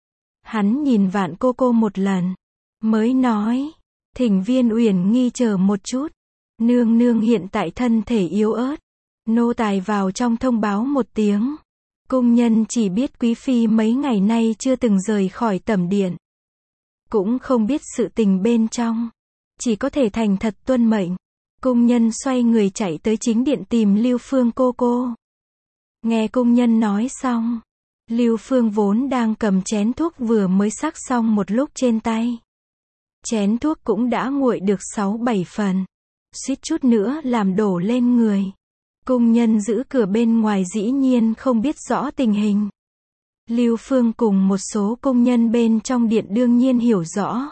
Hắn nhìn Vạn cô cô một lần, mới nói, thỉnh Viên Uyển Nghi chờ một chút. Nương nương hiện tại thân thể yếu ớt. Nô tài vào trong thông báo một tiếng. Cung nhân chỉ biết quý phi mấy ngày nay chưa từng rời khỏi tẩm điện. Cũng không biết sự tình bên trong. Chỉ có thể thành thật tuân mệnh. Cung nhân xoay người chạy tới chính điện tìm Lưu Phương cô cô. Nghe cung nhân nói xong, Lưu Phương vốn đang cầm chén thuốc vừa mới sắc xong một lúc trên tay. Chén thuốc cũng đã nguội được sáu bảy phần. Suýt chút nữa làm đổ lên người. Công nhân giữ cửa bên ngoài dĩ nhiên không biết rõ tình hình. Lưu Phương cùng một số công nhân bên trong điện đương nhiên hiểu rõ.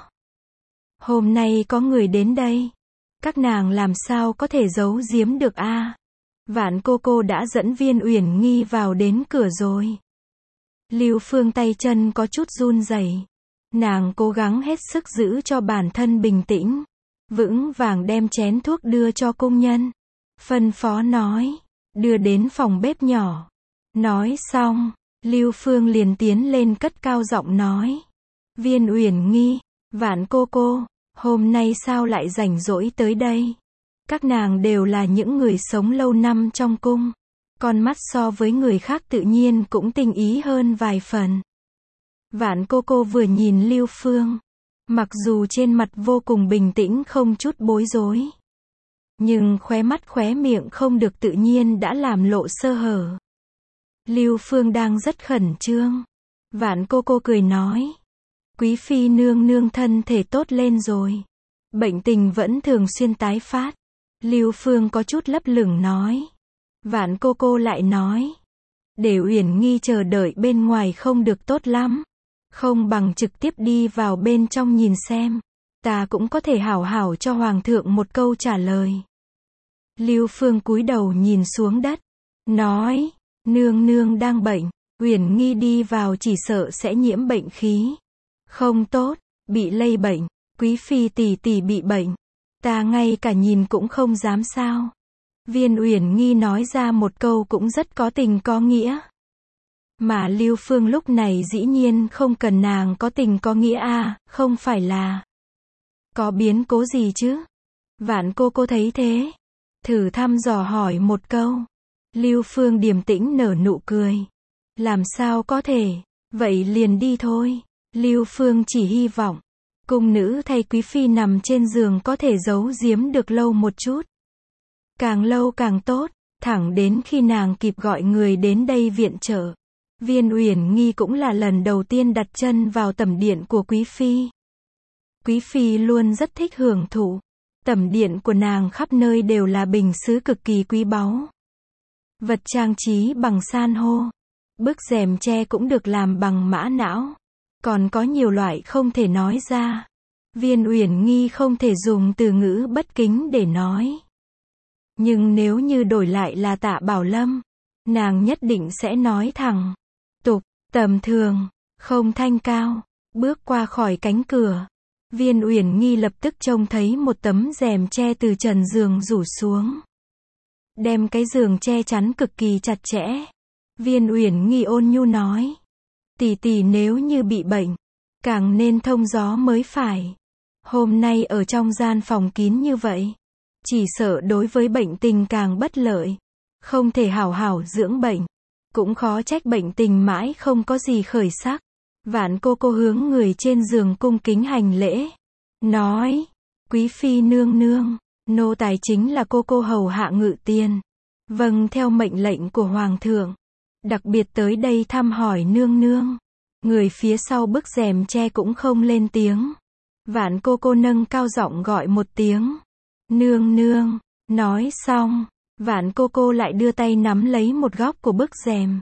Hôm nay có người đến đây. Các nàng làm sao có thể giấu giếm được a? À? Vạn cô cô đã dẫn Viên Uyển Nghi vào đến cửa rồi. Lưu Phương tay chân có chút run rẩy. Nàng cố gắng hết sức giữ cho bản thân bình tĩnh. Vững vàng đem chén thuốc đưa cho công nhân. Phân phó nói. Đưa đến phòng bếp nhỏ. Nói xong, Lưu Phương liền tiến lên cất cao giọng nói. Viên Uyển Nghi, Vạn cô cô, hôm nay sao lại rảnh rỗi tới đây? Các nàng đều là những người sống lâu năm trong cung. Con mắt so với người khác tự nhiên cũng tinh ý hơn vài phần. Vạn cô cô vừa nhìn Lưu Phương. Mặc dù trên mặt vô cùng bình tĩnh không chút bối rối. Nhưng khóe mắt khóe miệng không được tự nhiên đã làm lộ sơ hở. Lưu Phương đang rất khẩn trương. Vạn cô cô cười nói. Quý phi nương nương thân thể tốt lên rồi. Bệnh tình vẫn thường xuyên tái phát. Lưu Phương có chút lấp lửng nói. Vạn cô cô lại nói. Để Uyển Nghi chờ đợi bên ngoài không được tốt lắm. Không bằng trực tiếp đi vào bên trong nhìn xem. Ta cũng có thể hảo hảo cho Hoàng thượng một câu trả lời. Lưu Phương cúi đầu nhìn xuống đất. Nói. Nương nương đang bệnh. Uyển Nghi đi vào chỉ sợ sẽ nhiễm bệnh khí. Không tốt. Bị lây bệnh. Quý phi tỷ tỷ bị bệnh. Ta ngay cả nhìn cũng không dám sao. Viên Uyển Nghi nói ra một câu cũng rất có tình có nghĩa. Mà Lưu Phương lúc này dĩ nhiên không cần nàng có tình có nghĩa à, không phải là có biến cố gì chứ? Vạn cô cô thấy thế. Thử thăm dò hỏi một câu. Lưu Phương điềm tĩnh nở nụ cười. Làm sao có thể, vậy liền đi thôi. Lưu Phương chỉ hy vọng cung nữ thay quý phi nằm trên giường có thể giấu giếm được lâu một chút. Càng lâu càng tốt, thẳng đến khi nàng kịp gọi người đến đây viện trợ. Viên Uyển Nghi cũng là lần đầu tiên đặt chân vào tẩm điện của quý phi. Quý phi luôn rất thích hưởng thụ. Tẩm điện của nàng khắp nơi đều là bình sứ cực kỳ quý báu. Vật trang trí bằng san hô. Bức rèm tre cũng được làm bằng mã não. Còn có nhiều loại không thể nói ra. Viên Uyển Nghi không thể dùng từ ngữ bất kính để nói. Nhưng nếu như đổi lại là Tạ Bảo Lâm, nàng nhất định sẽ nói thẳng. Tục, tầm thường, không thanh cao. Bước qua khỏi cánh cửa. Viên Uyển Nghi lập tức trông thấy một tấm rèm tre từ trần giường rủ xuống. Đem cái giường che chắn cực kỳ chặt chẽ. Viên Uyển Nghi ôn nhu nói. Tỷ tỷ nếu như bị bệnh, càng nên thông gió mới phải. Hôm nay ở trong gian phòng kín như vậy, chỉ sợ đối với bệnh tình càng bất lợi. Không thể hảo hảo dưỡng bệnh. Cũng khó trách bệnh tình mãi không có gì khởi sắc. Vạn cô cô hướng người trên giường cung kính hành lễ. Nói. Quý phi nương nương. Nô tài chính là cô cô hầu hạ Ngự Tiền. Vâng theo mệnh lệnh của Hoàng thượng. Đặc biệt tới đây thăm hỏi nương nương. Người phía sau bức rèm tre cũng không lên tiếng. Vạn cô cô nâng cao giọng gọi một tiếng. Nương nương. Nói xong. Vạn cô cô lại đưa tay nắm lấy một góc của bức rèm.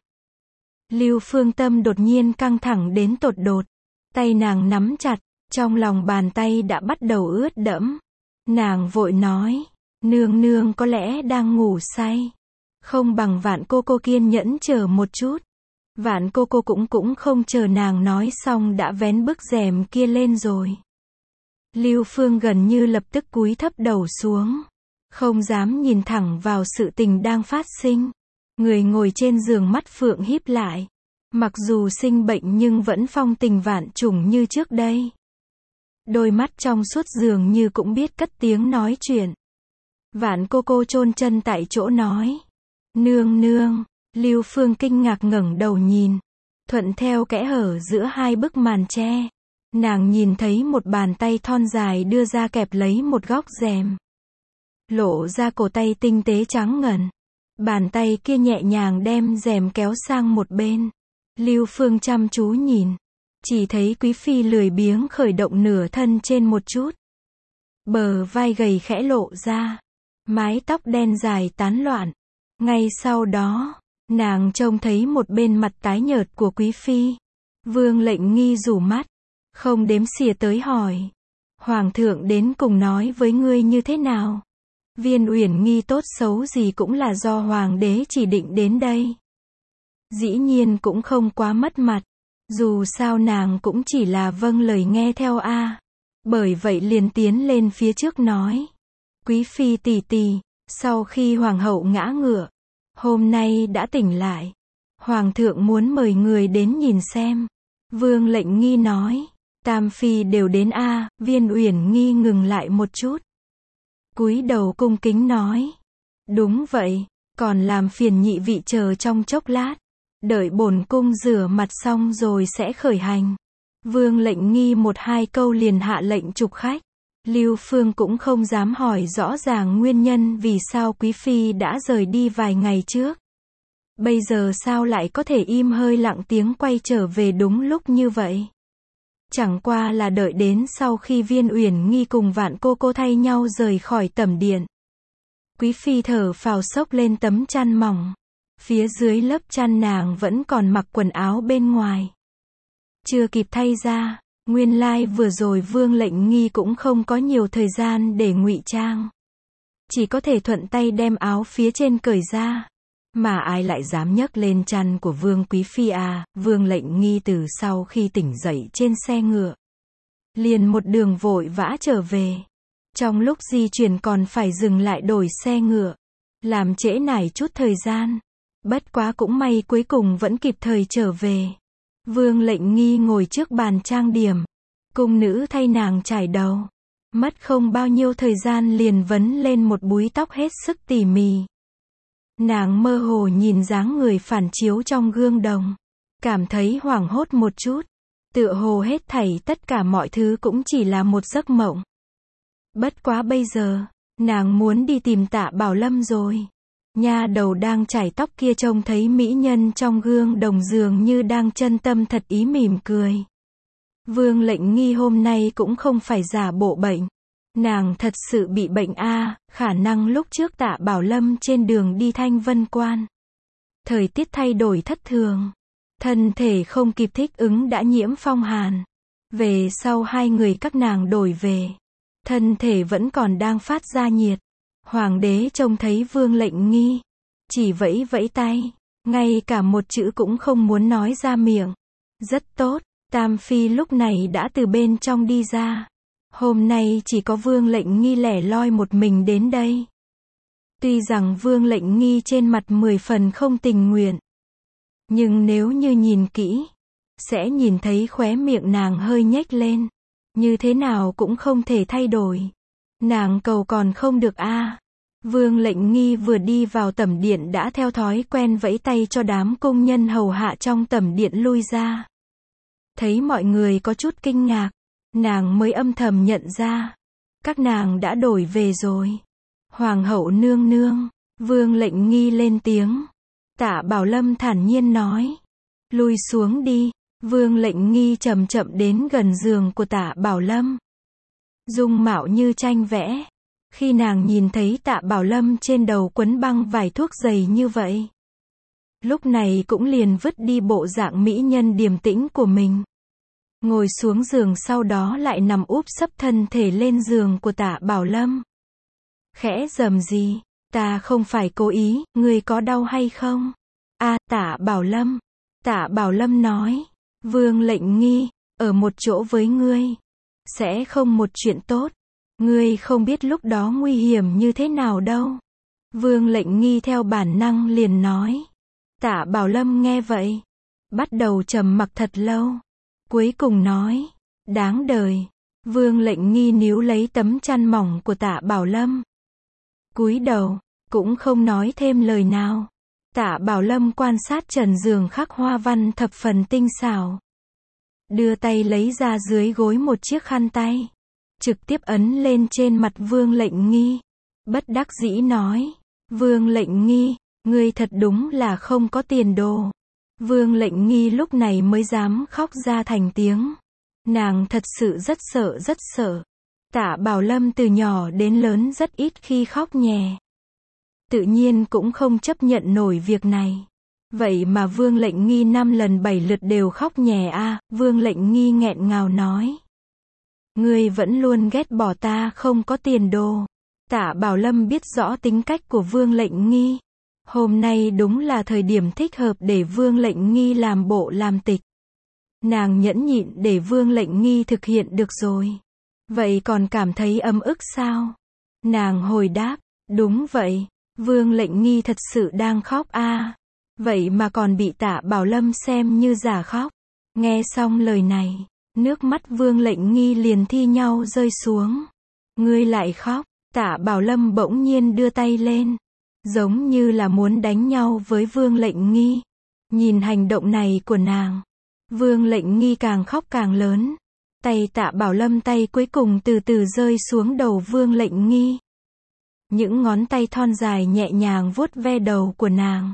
Lưu Phương tâm đột nhiên căng thẳng đến tột đột. Tay nàng nắm chặt. Trong lòng bàn tay đã bắt đầu ướt đẫm. Nàng vội nói. Nương nương có lẽ đang ngủ say. Không bằng Vạn cô cô kiên nhẫn chờ một chút. Vạn cô cô cũng cũng không chờ nàng nói xong đã vén bức rèm kia lên rồi. Lưu Phương gần như lập tức cúi thấp đầu xuống. Không dám nhìn thẳng vào sự tình đang phát sinh. Người ngồi trên giường mắt phượng híp lại. Mặc dù sinh bệnh nhưng vẫn phong tình vạn trùng như trước đây. Đôi mắt trong suốt giường như cũng biết cất tiếng nói chuyện. Vạn cô cô chôn chân tại chỗ nói. Nương nương. Lưu Phương kinh ngạc ngẩng đầu nhìn. Thuận theo kẽ hở giữa hai bức màn tre. Nàng nhìn thấy một bàn tay thon dài đưa ra kẹp lấy một góc rèm. Lộ ra cổ tay tinh tế trắng ngần. Bàn tay kia nhẹ nhàng đem rèm kéo sang một bên. Lưu Phương chăm chú nhìn, chỉ thấy Quý Phi lười biếng khởi động nửa thân trên một chút. Bờ vai gầy khẽ lộ ra, mái tóc đen dài tán loạn. Ngay sau đó, nàng trông thấy một bên mặt tái nhợt của Quý Phi. Vương Lệnh Nghi rủ mắt, không đếm xỉa tới hỏi. Hoàng thượng đến cùng nói với ngươi như thế nào? Viên Uyển Nghi tốt xấu gì cũng là do Hoàng đế chỉ định đến đây. Dĩ nhiên cũng không quá mất mặt. Dù sao nàng cũng chỉ là vâng lời nghe theo a. Bởi vậy liền tiến lên phía trước nói. Quý Phi tỷ tỷ, sau khi Hoàng hậu ngã ngựa, hôm nay đã tỉnh lại. Hoàng thượng muốn mời người đến nhìn xem. Vương Lệnh Nghi nói. Tam Phi đều đến a. Viên Uyển Nghi ngừng lại một chút. Cúi đầu cung kính nói. Đúng vậy, còn làm phiền nhị vị chờ trong chốc lát. Đợi bổn cung rửa mặt xong rồi sẽ khởi hành. Vương Lệnh Nghi một hai câu liền hạ lệnh trục khách. Lưu Phương cũng không dám hỏi rõ ràng nguyên nhân vì sao Quý Phi đã rời đi vài ngày trước. Bây giờ sao lại có thể im hơi lặng tiếng quay trở về đúng lúc như vậy? Chẳng qua là đợi đến sau khi Viên Uyển Nghi cùng Vạn Cô Cô thay nhau rời khỏi tẩm điện. Quý Phi thở phào xốc lên tấm chăn mỏng. Phía dưới lớp chăn nàng vẫn còn mặc quần áo bên ngoài. Chưa kịp thay ra, nguyên lai vừa rồi Vương Lệnh Nghi cũng không có nhiều thời gian để ngụy trang. Chỉ có thể thuận tay đem áo phía trên cởi ra. Mà ai lại dám nhấc lên chăn của Vương Quý Phi à? Vương Lệnh Nghi từ sau khi tỉnh dậy trên xe ngựa, liền một đường vội vã trở về. Trong lúc di chuyển còn phải dừng lại đổi xe ngựa, làm trễ nải chút thời gian. Bất quá cũng may cuối cùng vẫn kịp thời trở về. Vương Lệnh Nghi ngồi trước bàn trang điểm. Cung nữ thay nàng chải đầu. Mất không bao nhiêu thời gian liền vấn lên một búi tóc hết sức tỉ mỉ. Nàng mơ hồ nhìn dáng người phản chiếu trong gương đồng. Cảm thấy hoảng hốt một chút. Tựa hồ hết thảy tất cả mọi thứ cũng chỉ là một giấc mộng. Bất quá bây giờ, nàng muốn đi tìm Tạ Bảo Lâm rồi. Nha đầu đang chải tóc kia trông thấy mỹ nhân trong gương đồng dường như đang chân tâm thật ý mỉm cười. Vương Lệnh Nghi hôm nay cũng không phải giả bộ bệnh. Nàng thật sự bị bệnh a, khả năng lúc trước Tạ Bảo Lâm trên đường đi Thanh Vân Quan. Thời tiết thay đổi thất thường. Thân thể không kịp thích ứng đã nhiễm phong hàn. Về sau hai người các nàng đổi về. Thân thể vẫn còn đang phát ra nhiệt. Hoàng đế trông thấy Vương Lệnh Nghi, chỉ vẫy vẫy tay, ngay cả một chữ cũng không muốn nói ra miệng. Rất tốt, Tam Phi lúc này đã từ bên trong đi ra. Hôm nay chỉ có Vương Lệnh Nghi lẻ loi một mình đến đây. Tuy rằng Vương Lệnh Nghi trên mặt mười phần không tình nguyện, nhưng nếu như nhìn kỹ, sẽ nhìn thấy khóe miệng nàng hơi nhếch lên. Như thế nào cũng không thể thay đổi. Nàng cầu còn không được a. À. Vương Lệnh Nghi vừa đi vào tẩm điện đã theo thói quen vẫy tay cho đám cung nhân hầu hạ trong tẩm điện lui ra. Thấy mọi người có chút kinh ngạc, nàng mới âm thầm nhận ra. Các nàng đã đổi về rồi. Hoàng hậu nương nương, Vương Lệnh Nghi lên tiếng. Tạ Bảo Lâm thản nhiên nói. Lui xuống đi. Vương Lệnh Nghi chậm chậm đến gần giường của Tạ Bảo Lâm. Dung mạo như tranh vẽ. Khi nàng nhìn thấy Tạ Bảo Lâm trên đầu quấn băng vải thuốc dày như vậy, lúc này cũng liền vứt đi bộ dạng mỹ nhân điềm tĩnh của mình. Ngồi xuống giường sau đó lại nằm úp sấp thân thể lên giường của Tạ Bảo Lâm. Khẽ rầm gì, ta không phải cố ý, ngươi có đau hay không? A, à, Tạ Bảo Lâm. Tạ Bảo Lâm nói, Vương Lệnh Nghi, ở một chỗ với ngươi, sẽ không một chuyện tốt. Ngươi không biết lúc đó nguy hiểm như thế nào đâu. Vương Lệnh Nghi theo bản năng liền nói. Tạ Bảo Lâm nghe vậy, bắt đầu trầm mặc thật lâu. Cuối cùng nói, đáng đời. Vương Lệnh Nghi níu lấy tấm chăn mỏng của Tạ Bảo Lâm. Cúi đầu, cũng không nói thêm lời nào. Tạ Bảo Lâm quan sát trần giường khắc hoa văn thập phần tinh xảo. Đưa tay lấy ra dưới gối một chiếc khăn tay. Trực tiếp ấn lên trên mặt Vương Lệnh Nghi. Bất đắc dĩ nói. Vương Lệnh Nghi, ngươi thật đúng là không có tiền đồ. Vương Lệnh Nghi lúc này mới dám khóc ra thành tiếng. Nàng thật sự rất sợ rất sợ. Tạ Bảo Lâm từ nhỏ đến lớn rất ít khi khóc nhè. Tự nhiên cũng không chấp nhận nổi việc này. Vậy mà Vương Lệnh Nghi năm lần bảy lượt đều khóc nhè a, à, Vương Lệnh Nghi nghẹn ngào nói. Ngươi vẫn luôn ghét bỏ ta không có tiền đồ. Tạ Bảo Lâm biết rõ tính cách của Vương Lệnh Nghi. Hôm nay đúng là thời điểm thích hợp để Vương Lệnh Nghi làm bộ làm tịch. Nàng nhẫn nhịn để Vương Lệnh Nghi thực hiện được rồi. Vậy còn cảm thấy ấm ức sao? Nàng hồi đáp, đúng vậy, Vương Lệnh Nghi thật sự đang khóc a. À. Vậy mà còn bị Tạ Bảo Lâm xem như giả khóc. Nghe xong lời này, nước mắt Vương Lệnh Nghi liền thi nhau rơi xuống. Ngươi lại khóc, Tạ Bảo Lâm bỗng nhiên đưa tay lên, giống như là muốn đánh nhau với Vương Lệnh Nghi. Nhìn hành động này của nàng, Vương Lệnh Nghi càng khóc càng lớn. Tay Tạ Bảo Lâm tay cuối cùng từ từ rơi xuống đầu Vương Lệnh Nghi. Những ngón tay thon dài nhẹ nhàng vuốt ve đầu của nàng.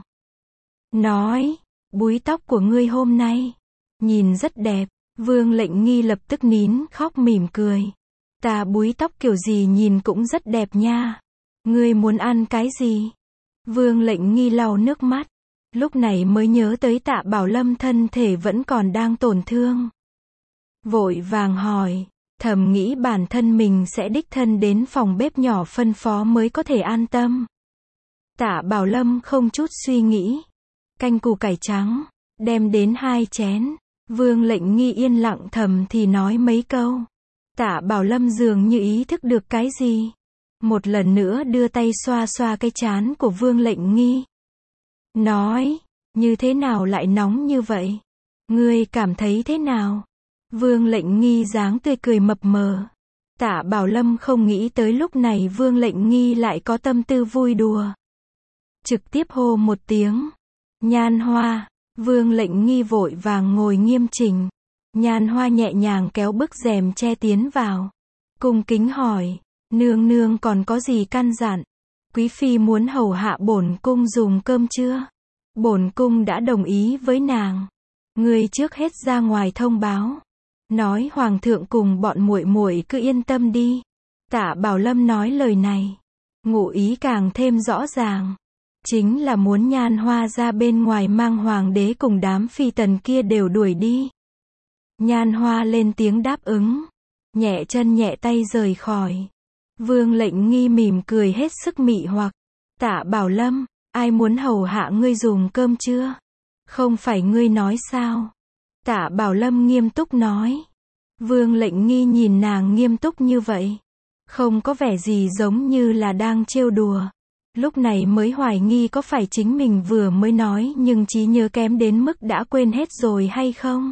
Nói, búi tóc của ngươi hôm nay nhìn rất đẹp. Vương Lệnh Nghi lập tức nín khóc mỉm cười. Ta búi tóc kiểu gì nhìn cũng rất đẹp nha. Ngươi muốn ăn cái gì? Vương Lệnh Nghi lau nước mắt. Lúc này mới nhớ tới Tạ Bảo Lâm thân thể vẫn còn đang tổn thương. Vội vàng hỏi, thầm nghĩ bản thân mình sẽ đích thân đến phòng bếp nhỏ phân phó mới có thể an tâm. Tạ Bảo Lâm không chút suy nghĩ. Canh củ cải trắng, đem đến hai chén. Vương Lệnh Nghi yên lặng thầm thì nói mấy câu. Tạ Bảo Lâm dường như ý thức được cái gì. Một lần nữa đưa tay xoa xoa cái trán của Vương Lệnh Nghi. Nói, như thế nào lại nóng như vậy? Ngươi cảm thấy thế nào? Vương Lệnh Nghi dáng tươi cười mập mờ. Tạ Bảo Lâm không nghĩ tới lúc này Vương Lệnh Nghi lại có tâm tư vui đùa. Trực tiếp hô một tiếng. Nhan Hoa. Vương Lệnh Nghi vội vàng ngồi nghiêm chỉnh. Nhan Hoa nhẹ nhàng kéo bức rèm che tiến vào. Cung kính hỏi, nương nương còn có gì căn dặn? Quý phi muốn hầu hạ bổn cung dùng cơm chưa? Bổn cung đã đồng ý với nàng. Ngươi trước hết ra ngoài thông báo. Nói hoàng thượng cùng bọn muội muội cứ yên tâm đi. Tạ Bảo Lâm nói lời này, ngụ ý càng thêm rõ ràng. Chính là muốn Nhan Hoa ra bên ngoài mang hoàng đế cùng đám phi tần kia đều đuổi đi. Nhan Hoa lên tiếng đáp ứng. Nhẹ chân nhẹ tay rời khỏi. Vương Lệnh Nghi mỉm cười hết sức mị hoặc. Tạ Bảo Lâm, ai muốn hầu hạ ngươi dùng cơm chưa? Không phải ngươi nói sao? Tạ Bảo Lâm nghiêm túc nói. Vương Lệnh Nghi nhìn nàng nghiêm túc như vậy, không có vẻ gì giống như là đang trêu đùa. Lúc này mới hoài nghi có phải chính mình vừa mới nói nhưng trí nhớ kém đến mức đã quên hết rồi hay không?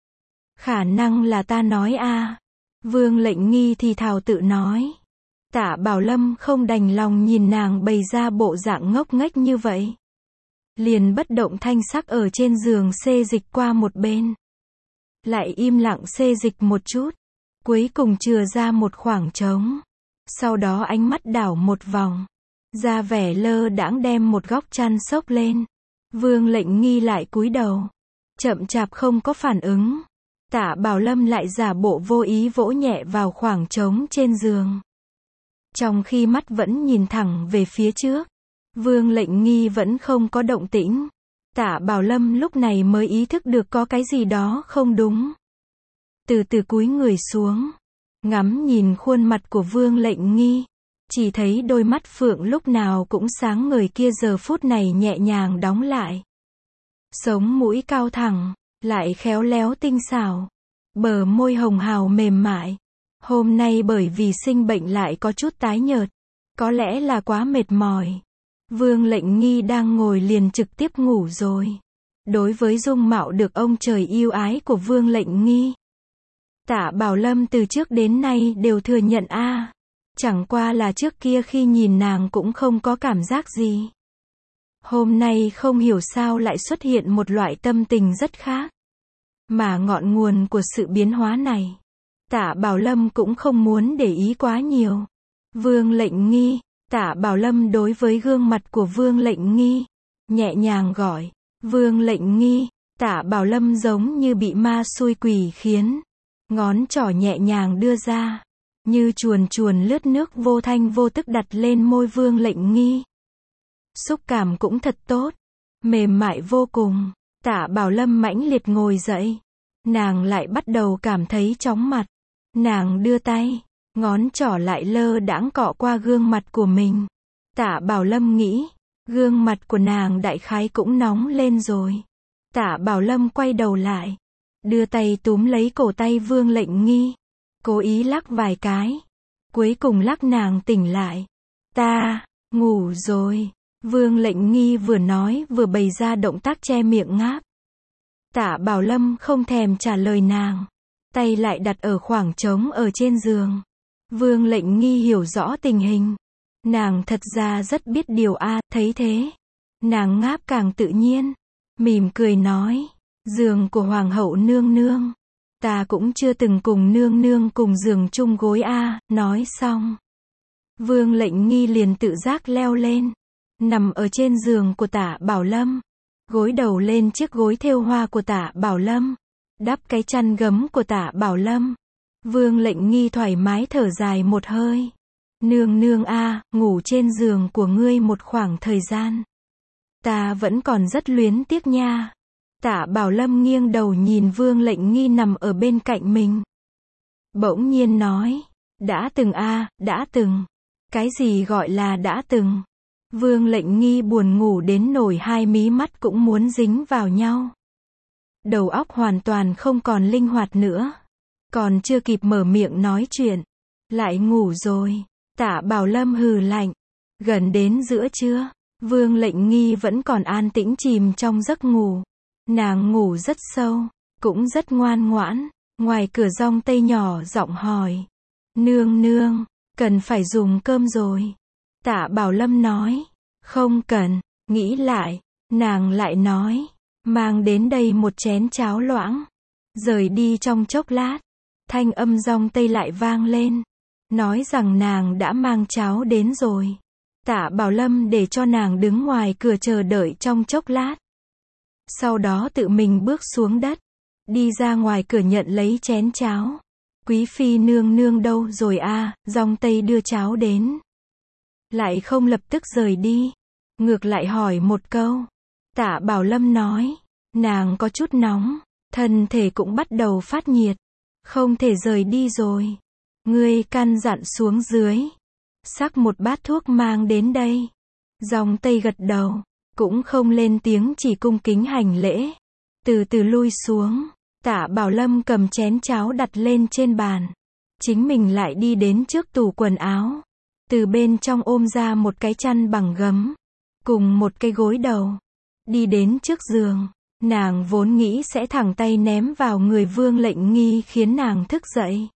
Khả năng là ta nói a. À. Vương Lệnh Nghi thì thào tự nói. Tạ Bảo Lâm không đành lòng nhìn nàng bày ra bộ dạng ngốc nghếch như vậy. Liền bất động thanh sắc ở trên giường xê dịch qua một bên. Lại im lặng xê dịch một chút. Cuối cùng chừa ra một khoảng trống. Sau đó ánh mắt đảo một vòng. Ra vẻ lơ đãng đem một góc chăn xốc lên. Vương Lệnh Nghi lại cúi đầu. Chậm chạp không có phản ứng. Tạ Bảo Lâm lại giả bộ vô ý vỗ nhẹ vào khoảng trống trên giường. Trong khi mắt vẫn nhìn thẳng về phía trước. Vương Lệnh Nghi vẫn không có động tĩnh. Tạ Bảo Lâm lúc này mới ý thức được có cái gì đó không đúng. Từ từ cúi người xuống. Ngắm nhìn khuôn mặt của Vương Lệnh Nghi. Chỉ thấy đôi mắt phượng lúc nào cũng sáng ngời kia giờ phút này nhẹ nhàng đóng lại. Sống mũi cao thẳng, lại khéo léo tinh xảo. Bờ môi hồng hào mềm mại. Hôm nay bởi vì sinh bệnh lại có chút tái nhợt. Có lẽ là quá mệt mỏi. Vương Lệnh Nghi đang ngồi liền trực tiếp ngủ rồi. Đối với dung mạo được ông trời yêu ái của Vương Lệnh Nghi, Tạ Bảo Lâm từ trước đến nay đều thừa nhận a. À. Chẳng qua là trước kia khi nhìn nàng cũng không có cảm giác gì. Hôm nay không hiểu sao lại xuất hiện một loại tâm tình rất khác. Mà ngọn nguồn của sự biến hóa này, Tạ Bảo Lâm cũng không muốn để ý quá nhiều. Vương Lệnh Nghi. Tạ Bảo Lâm đối với gương mặt của Vương Lệnh Nghi, nhẹ nhàng gọi, Vương Lệnh Nghi, Tạ Bảo Lâm giống như bị ma xui quỷ khiến. Ngón trỏ nhẹ nhàng đưa ra. Như chuồn chuồn lướt nước vô thanh vô tức đặt lên môi Vương Lệnh Nghi. Xúc cảm cũng thật tốt. Mềm mại vô cùng. Tạ Bảo Lâm mãnh liệt ngồi dậy. Nàng lại bắt đầu cảm thấy chóng mặt. Nàng đưa tay. Ngón trỏ lại lơ đãng cọ qua gương mặt của mình. Tạ Bảo Lâm nghĩ. Gương mặt của nàng đại khái cũng nóng lên rồi. Tạ Bảo Lâm quay đầu lại. Đưa tay túm lấy cổ tay Vương Lệnh Nghi. Cố ý lắc vài cái. Cuối cùng lắc nàng tỉnh lại. Ta, ngủ rồi. Vương Lệnh Nghi vừa nói vừa bày ra động tác che miệng ngáp. Tạ Bảo Lâm không thèm trả lời nàng. Tay lại đặt ở khoảng trống ở trên giường. Vương Lệnh Nghi hiểu rõ tình hình. Nàng thật ra rất biết điều a, thấy thế. Nàng ngáp càng tự nhiên. Mỉm cười nói. Giường của Hoàng hậu nương nương. Ta cũng chưa từng cùng nương nương cùng giường chung gối a, nói xong. Vương Lệnh Nghi liền tự giác leo lên. Nằm ở trên giường của Tạ Bảo Lâm. Gối đầu lên chiếc gối thêu hoa của Tạ Bảo Lâm. Đắp cái chăn gấm của Tạ Bảo Lâm. Vương Lệnh Nghi thoải mái thở dài một hơi. Nương nương a, ngủ trên giường của ngươi một khoảng thời gian. Ta vẫn còn rất luyến tiếc nha. Tạ Bảo Lâm nghiêng đầu nhìn Vương Lệnh Nghi nằm ở bên cạnh mình. Bỗng nhiên nói. Đã từng a, đã từng. Cái gì gọi là đã từng? Vương Lệnh Nghi buồn ngủ đến nổi hai mí mắt cũng muốn dính vào nhau. Đầu óc hoàn toàn không còn linh hoạt nữa. Còn chưa kịp mở miệng nói chuyện. Lại ngủ rồi. Tạ Bảo Lâm hừ lạnh. Gần đến giữa trưa. Vương Lệnh Nghi vẫn còn an tĩnh chìm trong giấc ngủ. Nàng ngủ rất sâu. Cũng rất ngoan ngoãn. Ngoài cửa Giong Tây nhỏ giọng hỏi. Nương nương. Cần phải dùng cơm rồi. Tạ Bảo Lâm nói. Không cần. Nghĩ lại. Nàng lại nói. Mang đến đây một chén cháo loãng. Rời đi trong chốc lát. Thanh âm Giong Tây lại vang lên. Nói rằng nàng đã mang cháo đến rồi. Tạ Bảo Lâm để cho nàng đứng ngoài cửa chờ đợi trong chốc lát. Sau đó tự mình bước xuống đất. Đi ra ngoài cửa nhận lấy chén cháo. Quý phi nương nương đâu rồi a? Giong Tây đưa cháo đến. Lại không lập tức rời đi. Ngược lại hỏi một câu. Tạ Bảo Lâm nói. Nàng có chút nóng. Thân thể cũng bắt đầu phát nhiệt. Không thể rời đi rồi. Ngươi căn dặn xuống dưới. Sắc một bát thuốc mang đến đây. Giong Tây gật đầu. Cũng không lên tiếng, chỉ cung kính hành lễ. Từ từ lui xuống. Tạ Bảo Lâm cầm chén cháo đặt lên trên bàn. Chính mình lại đi đến trước tủ quần áo. Từ bên trong ôm ra một cái chăn bằng gấm. Cùng một cái gối đầu. Đi đến trước giường. Nàng vốn nghĩ sẽ thẳng tay ném vào người Vương Lệnh Nghi khiến nàng thức dậy.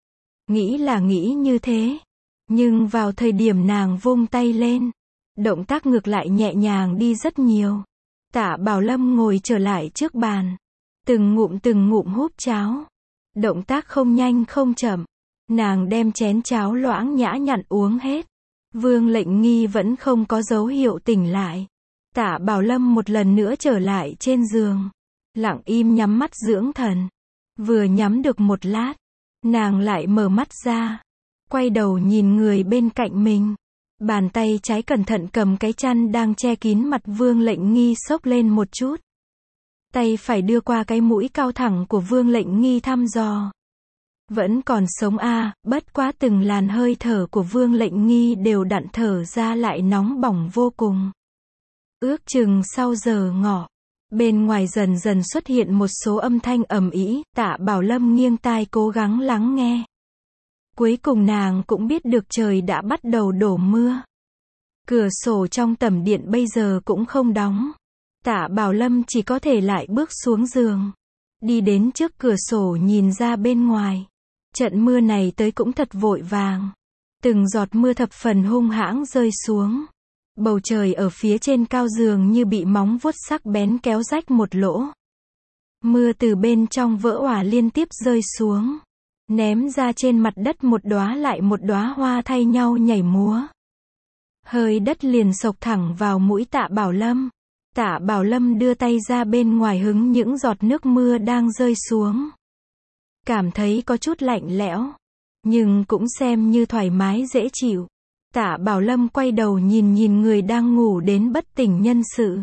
Nghĩ là nghĩ như thế. Nhưng vào thời điểm nàng vung tay lên. Động tác ngược lại nhẹ nhàng đi rất nhiều. Tạ Bảo Lâm ngồi trở lại trước bàn. Từng ngụm từng ngụm húp cháo. Động tác không nhanh không chậm. Nàng đem chén cháo loãng nhã nhặn uống hết. Vương Lệnh Nghi vẫn không có dấu hiệu tỉnh lại. Tạ Bảo Lâm một lần nữa trở lại trên giường. Lặng im nhắm mắt dưỡng thần. Vừa nhắm được một lát. Nàng lại mở mắt ra. Quay đầu nhìn người bên cạnh mình. Bàn tay trái cẩn thận cầm cái chăn đang che kín mặt Vương Lệnh Nghi xốc lên một chút. Tay phải đưa qua cái mũi cao thẳng của Vương Lệnh Nghi thăm dò. Vẫn còn sống a, à, bất quá từng làn hơi thở của Vương Lệnh Nghi đều đặn thở ra lại nóng bỏng vô cùng. Ước chừng sau giờ ngọ, bên ngoài dần dần xuất hiện một số âm thanh ầm ĩ. Tạ Bảo Lâm nghiêng tai cố gắng lắng nghe. Cuối cùng nàng cũng biết được trời đã bắt đầu đổ mưa. Cửa sổ trong tẩm điện bây giờ cũng không đóng. Tạ Bảo Lâm chỉ có thể lại bước xuống giường. Đi đến trước cửa sổ nhìn ra bên ngoài. Trận mưa này tới cũng thật vội vàng. Từng giọt mưa thập phần hung hãng rơi xuống. Bầu trời ở phía trên cao giường như bị móng vuốt sắc bén kéo rách một lỗ. Mưa từ bên trong vỡ òa liên tiếp rơi xuống. Ném ra trên mặt đất một đóa lại một đóa hoa thay nhau nhảy múa. Hơi đất liền sộc thẳng vào mũi Tạ Bảo Lâm. Tạ Bảo Lâm đưa tay ra bên ngoài hứng những giọt nước mưa đang rơi xuống. Cảm thấy có chút lạnh lẽo, nhưng cũng xem như thoải mái dễ chịu. Tạ Bảo Lâm quay đầu nhìn nhìn người đang ngủ đến bất tỉnh nhân sự.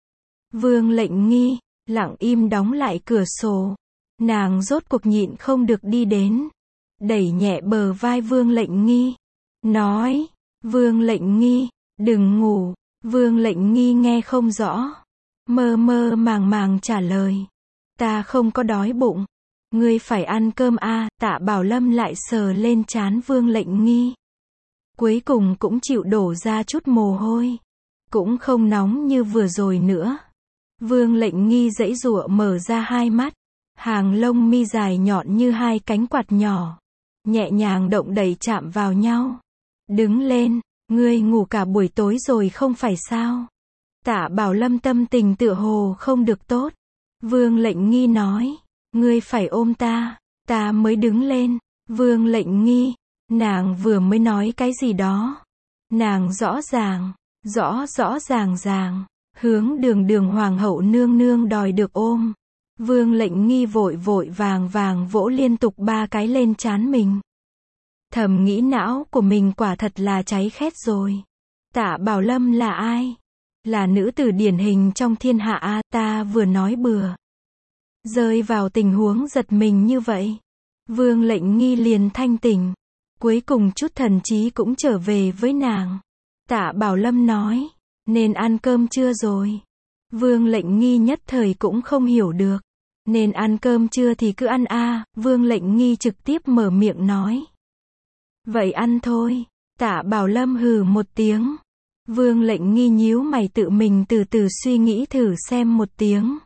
Vương Lệnh Nghi, lặng im đóng lại cửa sổ. Nàng rốt cuộc nhịn không được đi đến, đẩy nhẹ bờ vai Vương Lệnh Nghi, nói, Vương Lệnh Nghi, đừng ngủ. Vương Lệnh Nghi nghe không rõ, mơ mơ màng màng trả lời, ta không có đói bụng, ngươi phải ăn cơm a. Tạ Bảo Lâm lại sờ lên trán Vương Lệnh Nghi, cuối cùng cũng chịu đổ ra chút mồ hôi, cũng không nóng như vừa rồi nữa. Vương Lệnh Nghi giãy giụa mở ra hai mắt, hàng lông mi dài nhọn như hai cánh quạt nhỏ, nhẹ nhàng động đẩy chạm vào nhau. Đứng lên, ngươi ngủ cả buổi tối rồi không phải sao? Tạ Bảo Lâm tâm tình tựa hồ không được tốt. Vương Lệnh Nghi nói, ngươi phải ôm ta, ta mới đứng lên. Vương Lệnh Nghi, nàng vừa mới nói cái gì đó? Nàng rõ ràng, rõ rõ ràng ràng, hướng đường đường hoàng hậu nương nương đòi được ôm. Vương Lệnh Nghi vội vội vàng vàng vỗ liên tục ba cái lên trán mình. Thầm nghĩ não của mình quả thật là cháy khét rồi. Tạ Bảo Lâm là ai? Là nữ tử điển hình trong thiên hạ a, ta vừa nói bừa. Rơi vào tình huống giật mình như vậy. Vương Lệnh Nghi liền thanh tỉnh. Cuối cùng chút thần trí cũng trở về với nàng. Tạ Bảo Lâm nói, nên ăn cơm chưa rồi? Vương Lệnh Nghi nhất thời cũng không hiểu được. Nên ăn cơm chưa thì cứ ăn a. Vương Lệnh Nghi trực tiếp mở miệng nói. Vậy ăn thôi. Tạ Bảo Lâm hừ một tiếng. Vương Lệnh Nghi nhíu mày tự mình từ từ suy nghĩ thử xem một tiếng.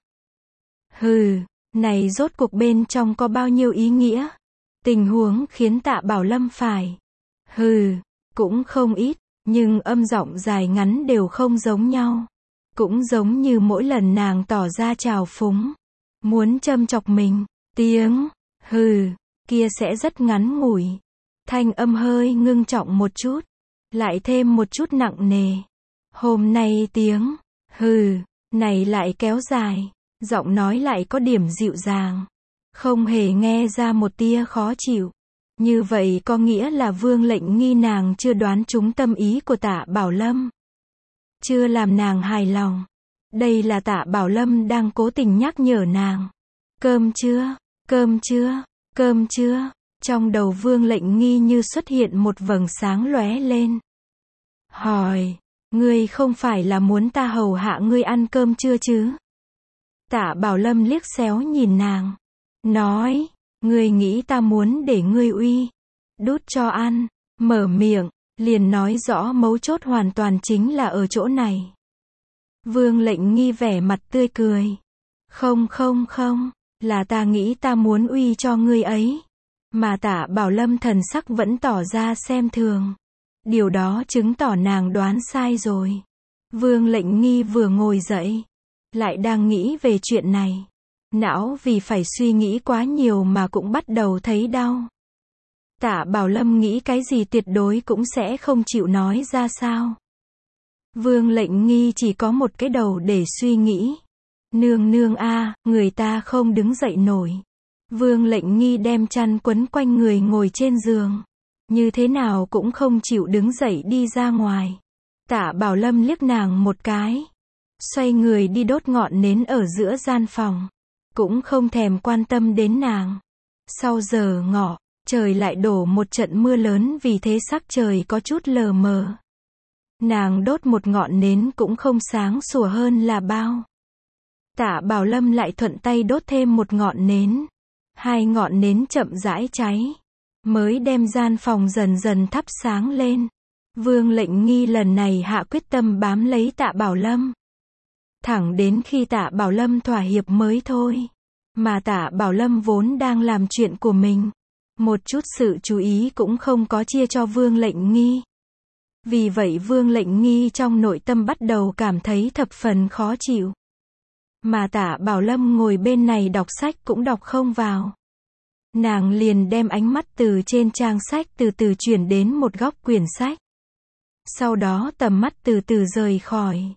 Hừ, này rốt cuộc bên trong có bao nhiêu ý nghĩa? Tình huống khiến Tạ Bảo Lâm phải. Hừ, cũng không ít, nhưng âm giọng dài ngắn đều không giống nhau. Cũng giống như mỗi lần nàng tỏ ra trào phúng, muốn châm chọc mình, tiếng hừ kia sẽ rất ngắn ngủi. Thanh âm hơi ngưng trọng một chút, lại thêm một chút nặng nề. Hôm nay tiếng hừ này lại kéo dài, giọng nói lại có điểm dịu dàng, không hề nghe ra một tia khó chịu. Như vậy có nghĩa là Vương Lệnh Nghi nàng chưa đoán trúng tâm ý của Tạ Bảo Lâm, chưa làm nàng hài lòng. Đây là Tạ Bảo Lâm đang cố tình nhắc nhở nàng. Cơm chưa? Cơm chưa? Cơm chưa? Trong đầu Vương Lệnh Nghi như xuất hiện một vầng sáng lóe lên. Hỏi, ngươi không phải là muốn ta hầu hạ ngươi ăn cơm chưa chứ? Tạ Bảo Lâm liếc xéo nhìn nàng, nói, ngươi nghĩ ta muốn để ngươi uy, đút cho ăn, mở miệng, liền nói rõ mấu chốt hoàn toàn chính là ở chỗ này. Vương Lệnh Nghi vẻ mặt tươi cười. Không không không, là ta nghĩ ta muốn uy cho ngươi ấy. Mà Tạ Bảo Lâm thần sắc vẫn tỏ ra xem thường. Điều đó chứng tỏ nàng đoán sai rồi. Vương Lệnh Nghi vừa ngồi dậy, lại đang nghĩ về chuyện này. Não vì phải suy nghĩ quá nhiều mà cũng bắt đầu thấy đau. Tạ Bảo Lâm nghĩ cái gì tuyệt đối cũng sẽ không chịu nói ra sao. Vương Lệnh Nghi chỉ có một cái đầu để suy nghĩ. Nương nương a, người ta không đứng dậy nổi. Vương Lệnh Nghi đem chăn quấn quanh người ngồi trên giường. Như thế nào cũng không chịu đứng dậy đi ra ngoài. Tạ Bảo Lâm liếc nàng một cái. Xoay người đi đốt ngọn nến ở giữa gian phòng. Cũng không thèm quan tâm đến nàng. Sau giờ ngọ, trời lại đổ một trận mưa lớn vì thế sắc trời có chút lờ mờ. Nàng đốt một ngọn nến cũng không sáng sủa hơn là bao. Tạ Bảo Lâm lại thuận tay đốt thêm một ngọn nến. Hai ngọn nến chậm rãi cháy, mới đem gian phòng dần dần thắp sáng lên. Vương Lệnh Nghi lần này hạ quyết tâm bám lấy Tạ Bảo Lâm. Thẳng đến khi Tạ Bảo Lâm thỏa hiệp mới thôi. Mà Tạ Bảo Lâm vốn đang làm chuyện của mình. Một chút sự chú ý cũng không có chia cho Vương Lệnh Nghi. Vì vậy Vương Lệnh Nghi trong nội tâm bắt đầu cảm thấy thập phần khó chịu. Mà Tạ Bảo Lâm ngồi bên này đọc sách cũng đọc không vào. Nàng liền đem ánh mắt từ trên trang sách từ từ chuyển đến một góc quyển sách. Sau đó tầm mắt từ từ rời khỏi.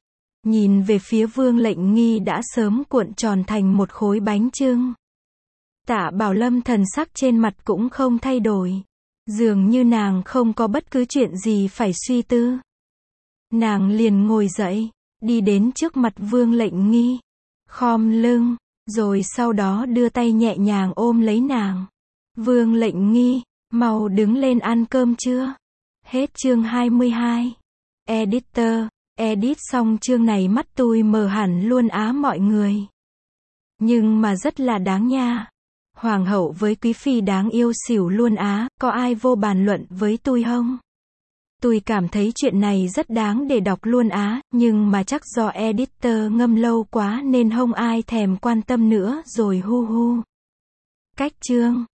Nhìn về phía Vương Lệnh Nghi đã sớm cuộn tròn thành một khối bánh chưng. Tạ Bảo Lâm thần sắc trên mặt cũng không thay đổi. Dường như nàng không có bất cứ chuyện gì phải suy tư. Nàng liền ngồi dậy, đi đến trước mặt Vương Lệnh Nghi, khom lưng, rồi sau đó đưa tay nhẹ nhàng ôm lấy nàng. Vương Lệnh Nghi, mau đứng lên ăn cơm chưa? Hết chương hai mươi hai. Editor, edit xong chương này mắt tôi mờ hẳn luôn á mọi người. Nhưng mà rất là đáng nha. Hoàng hậu với quý phi đáng yêu xỉu luôn á, có ai vô bàn luận với tôi không? Tôi cảm thấy chuyện này rất đáng để đọc luôn á, nhưng mà chắc do editor ngâm lâu quá nên không ai thèm quan tâm nữa rồi hu hu. Cách chương